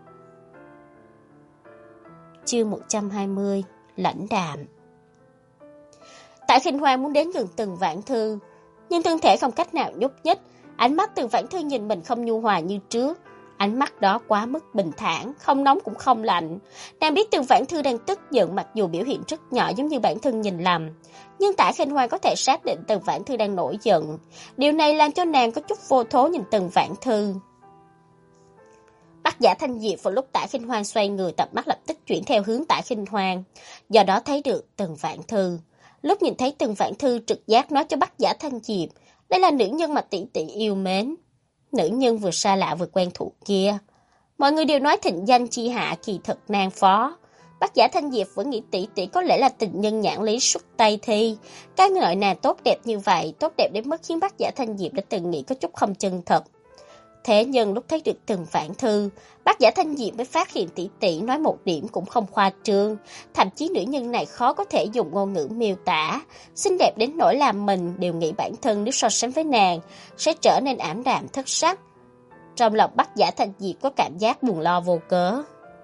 Chương một trăm hai mươi, lãnh đạm. Tạ Khinh Hoan muốn đến gần Tần Vãn Thư. Nhưng thân thể không cách nào nhúc nhích. Ánh mắt Tần Vãn Thư nhìn mình không nhu hòa như trước. Ánh mắt đó quá mức bình thản, không nóng cũng không lạnh. Nàng biết Tần Vãn Thư đang tức giận mặc dù biểu hiện rất nhỏ giống như bản thân nhìn lầm. Nhưng Tạ Khinh Hoan có thể xác định Tần Vãn Thư đang nổi giận. Điều này làm cho nàng có chút vô thố nhìn Tần Vãn Thư. Bắc Giả Thanh Diệp vào lúc Tạ Khinh Hoan xoay người tầm mắt lập tức chuyển theo hướng Tạ Khinh Hoan. Do đó thấy được Tần Vãn Thư. Lúc nhìn thấy Tần Vãn Thư trực giác nói cho Bắc Giả Thanh Diệp. Đây là nữ nhân mà tỷ tỷ yêu mến. Nữ nhân vừa xa lạ vừa quen thuộc kia. Mọi người đều nói thịnh danh chi hạ kỳ thực nan phó. Bắc Giả Thanh Diệp vẫn nghĩ tỷ tỷ có lẽ là tình nhân nhãn lý xuất Tây Thi. Cái ngợi nàng tốt đẹp như vậy, tốt đẹp đến mức khiến Bắc Giả Thanh Diệp đã từng nghĩ có chút không chân thật. Thế nhưng lúc thấy được Tần Vãn Thư, Bắc Giả Thanh Diệp mới phát hiện tỷ tỷ nói một điểm cũng không khoa trương. Thậm chí nữ nhân này khó có thể dùng ngôn ngữ miêu tả. Xinh đẹp đến nỗi làm mình đều nghĩ bản thân nếu so sánh với nàng sẽ trở nên ảm đạm thất sắc. Trong lòng Bắc Giả Thanh Diệp có cảm giác buồn lo vô cớ.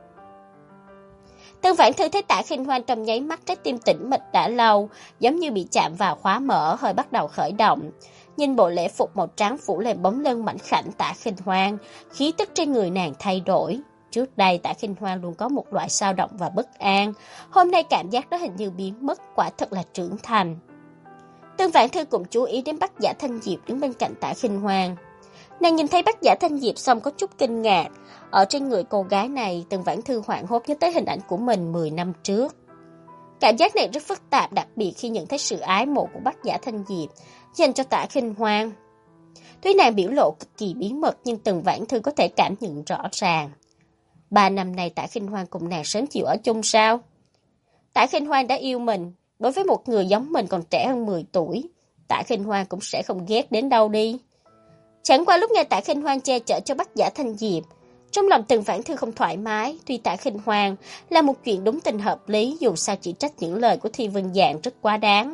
Tần Vãn Thư thấy Tạ Khinh Hoan trong nháy mắt trái tim tĩnh mịch đã lâu, giống như bị chạm vào khóa mở, hơi bắt đầu khởi động. Nhìn bộ lễ phục màu trắng phủ lên bóng lưng mảnh khảnh Tạ Khinh Hoan, khí tức trên người nàng thay đổi. Trước đây Tạ Khinh Hoan luôn có một loại dao động và bất an, hôm nay cảm giác đó hình như biến mất, quả thật là trưởng thành. Tần Vãn Thư cũng chú ý đến Bắc Giả Thanh Diệp đứng bên cạnh Tạ Khinh Hoan. Nàng nhìn thấy Bắc Giả Thanh Diệp xong có chút kinh ngạc. Ở trên người cô gái này, Tần Vãn Thư hoảng hốt nhớ tới hình ảnh của mình mười năm trước. Cảm giác này rất phức tạp, đặc biệt khi nhận thấy sự ái mộ của Bắc Giả Thanh Diệp dành cho Tạ Khinh Hoan. Tuy nàng biểu lộ cực kỳ bí mật nhưng Tần Vãn Thư có thể cảm nhận rõ ràng. Ba năm nay Tạ Khinh Hoan cùng nàng sớm chịu ở chung sao? Tạ Khinh Hoan đã yêu mình, đối với một người giống mình còn trẻ hơn mười tuổi, Tạ Khinh Hoan cũng sẽ không ghét đến đâu đi. Chẳng qua lúc nghe Tạ Khinh Hoan che chở cho Bắc Giả Thanh Diệp, trong lòng Tần Vãn Thư không thoải mái. Tuy Tạ Khinh Hoan là một chuyện đúng tình hợp lý, dù sao chỉ trách những lời của Thi Vân Dạng rất quá đáng.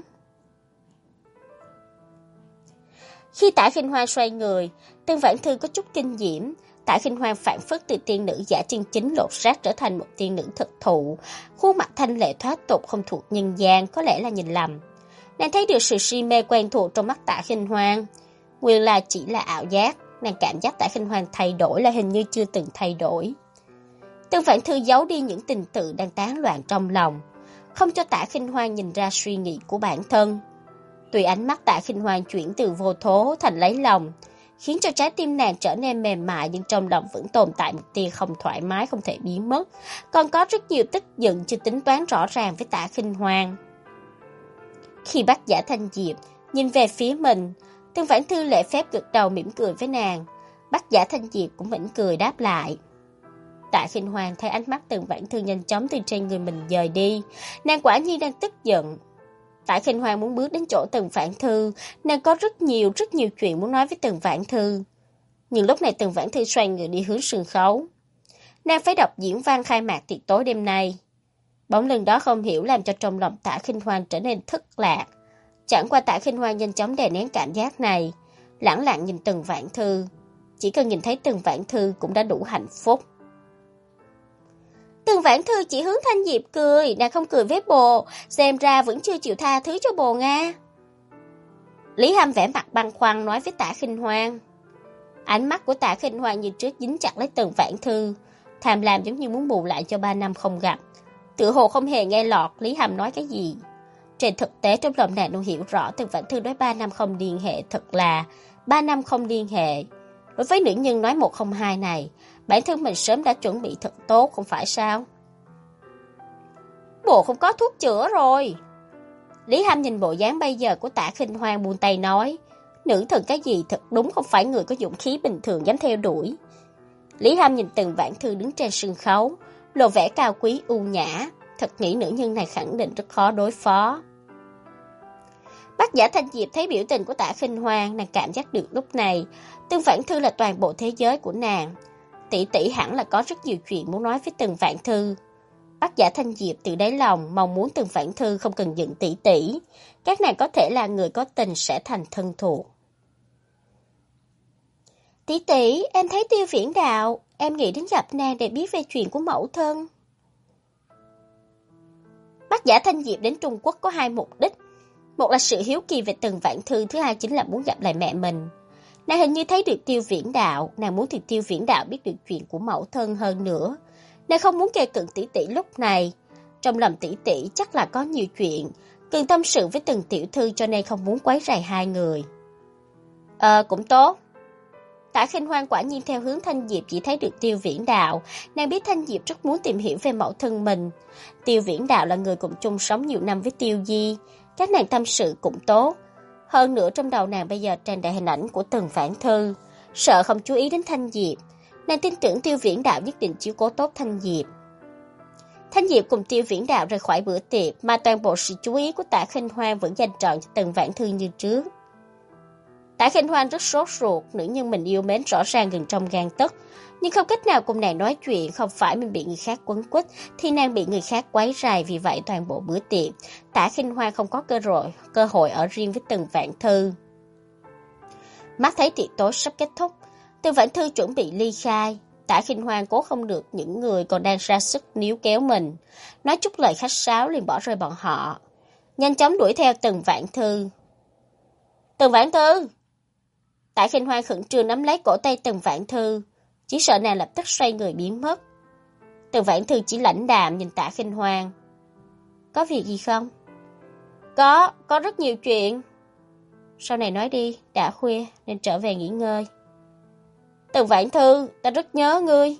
Khi Tạ Khinh Hoan xoay người, Tần Vãn Thư có chút kinh diễm. Tạ Khinh Hoan phản phất từ tiên nữ giả chân chính lột xác trở thành một tiên nữ thực thụ, khuôn mặt thanh lệ thoát tục không thuộc nhân gian, có lẽ là nhìn lầm. Nàng thấy được sự si mê quen thuộc trong mắt Tạ Khinh Hoan. Nguyên là chỉ là ảo giác, nàng cảm giác Tạ Khinh Hoan thay đổi là hình như chưa từng thay đổi. Tần Vãn Thư giấu đi những tình tự đang tán loạn trong lòng, không cho Tạ Khinh Hoan nhìn ra suy nghĩ của bản thân. Tuy ánh mắt Tạ Khinh Hoan chuyển từ vô thố thành lấy lòng, khiến cho trái tim nàng trở nên mềm mại, nhưng trong lòng vẫn tồn tại một tia không thoải mái không thể biến mất, còn có rất nhiều tức giận chưa tính toán rõ ràng với Tạ Khinh Hoan. Khi Bắc Giả Thanh Diệp nhìn về phía mình, Tần Vãn Thư lễ phép gật đầu mỉm cười với nàng. Bắc Giả Thanh Diệp cũng mỉm cười đáp lại. Tạ Khinh Hoan thấy ánh mắt Tần Vãn Thư nhanh chóng từ trên người mình dời đi, nàng quả nhiên đang tức giận. Tạ Khinh Hoan muốn bước đến chỗ Tần Vãn Thư, nàng có rất nhiều rất nhiều chuyện muốn nói với Tần Vãn Thư. Nhưng lúc này Tần Vãn Thư xoay người đi hướng sân khấu. Nàng phải đọc diễn văn khai mạc tiệc tối đêm nay. Bóng lưng đó không hiểu làm cho trong lòng Tạ Khinh Hoan trở nên thất lạc. Chẳng qua Tạ Khinh Hoan nhanh chóng đè nén cảm giác này, lẳng lặng nhìn Tần Vãn Thư. Chỉ cần nhìn thấy Tần Vãn Thư cũng đã đủ hạnh phúc. Tần Vãn Thư chỉ hướng Thanh Diệp cười, nàng không cười với bồ, xem ra vẫn chưa chịu tha thứ cho bồ Nga. Lý Hâm vẻ mặt băn khoăn nói với Tạ Khinh Hoan. Ánh mắt của Tạ Khinh Hoan như trước dính chặt lấy Tần Vãn Thư, tham lam giống như muốn bù lại cho ba năm không gặp. Tự hồ không hề nghe lọt Lý Hàm nói cái gì. Trên thực tế trong lòng nàng luôn hiểu rõ Tần Vãn Thư nói ba năm không liên hệ thật là ba năm không liên hệ. Đối với nữ nhân nói một không hai này, bản thân mình sớm đã chuẩn bị thật tốt, không phải sao? Bộ không có thuốc chữa rồi. Lý Hàm nhìn bộ dáng bây giờ của Tạ Khinh Hoan buông tay nói, nữ thần cái gì thật đúng không phải người có dũng khí bình thường dám theo đuổi. Lý Hàm nhìn Tần Vãn Thư đứng trên sân khấu, lộ vẻ cao quý u nhã, thật nghĩ nữ nhân này khẳng định rất khó đối phó. Bác Giả Thanh Diệp thấy biểu tình của Tạ Khinh Hoan, nàng cảm giác được lúc này Tần Vãn Thư là toàn bộ thế giới của nàng. Tỷ tỷ hẳn là có rất nhiều chuyện muốn nói với Tần Vãn Thư. Bác Giả Thanh Diệp từ đáy lòng mong muốn Tần Vãn Thư không cần giận tỷ tỷ, các nàng có thể là người có tình sẽ thành thân thuộc. Tỷ tỷ, em thấy Tiêu Viễn Đạo, em nghĩ đến gặp nàng để biết về chuyện của mẫu thân. Bác Giả Thanh Diệp đến Trung Quốc có hai mục đích. Một là sự hiếu kỳ về Tần Vãn Thư, thứ hai chính là muốn gặp lại mẹ mình. Nàng hình như thấy được Tiêu Viễn Đạo, nàng muốn thì Tiêu Viễn Đạo biết được chuyện của mẫu thân hơn nữa. Nàng không muốn kề cận tỷ tỷ lúc này. Trong lòng tỷ tỷ chắc là có nhiều chuyện, cần tâm sự với Tần tiểu thư cho nên không muốn quấy rầy hai người. Ờ, cũng tốt. Tạ Khinh Hoan quả nhiên theo hướng Thanh Diệp chỉ thấy được Tiêu Viễn Đạo, nàng biết Thanh Diệp rất muốn tìm hiểu về mẫu thân mình. Tiêu Viễn Đạo là người cùng chung sống nhiều năm với Tiêu Di, các nàng tâm sự cũng tốt. Hơn nữa trong đầu nàng bây giờ tràn đầy hình ảnh của Tần Vãn Thư, sợ không chú ý đến Thanh Diệp. Nàng tin tưởng Tiêu Viễn Đạo nhất định chiếu cố tốt Thanh Diệp. Thanh Diệp cùng Tiêu Viễn Đạo rời khỏi bữa tiệc, mà toàn bộ sự chú ý của Tạ Khinh Hoan vẫn dành trọn cho Tần Vãn Thư như trước. Tạ Khinh Hoan rất sốt ruột, nữ nhân mình yêu mến rõ ràng gần trong gang tấc, nhưng không cách nào cùng nàng nói chuyện, không phải mình bị người khác quấn quýt thì nàng bị người khác quấy rầy, vì vậy toàn bộ bữa tiệc, Tạ Khinh Hoan không có cơ hội, cơ hội ở riêng với Tần Vãn Thư. Mắt thấy tiệc tối sắp kết thúc, Tần Vãn Thư chuẩn bị ly khai, Tạ Khinh Hoan cố không được những người còn đang ra sức níu kéo mình, nói chút lời khách sáo liền bỏ rơi bọn họ, nhanh chóng đuổi theo Tần Vãn Thư. Tần Vãn Thư! Tạ Khinh Hoan khẩn trương nắm lấy cổ tay Tần Vãn Thư, chỉ sợ nàng lập tức xoay người biến mất. Tần Vãn Thư chỉ lãnh đạm nhìn Tạ Khinh Hoan. Có việc gì không? Có, có rất nhiều chuyện. Sau này nói đi, đã khuya nên trở về nghỉ ngơi. Tần Vãn Thư, ta rất nhớ ngươi.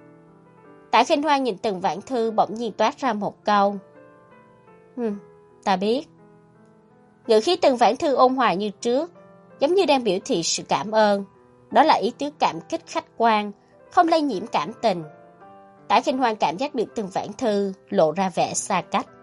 Tạ Khinh Hoan nhìn Tần Vãn Thư bỗng nhiên toát ra một câu. Hừm, ta biết. Ngữ khí Tần Vãn Thư ôn hòa như trước, giống như đang biểu thị sự cảm ơn. Đó là ý tứ cảm kích khách quan, không lây nhiễm cảm tình. Tạ Khinh Hoan cảm giác được Tần Vãn Thư lộ ra vẻ xa cách.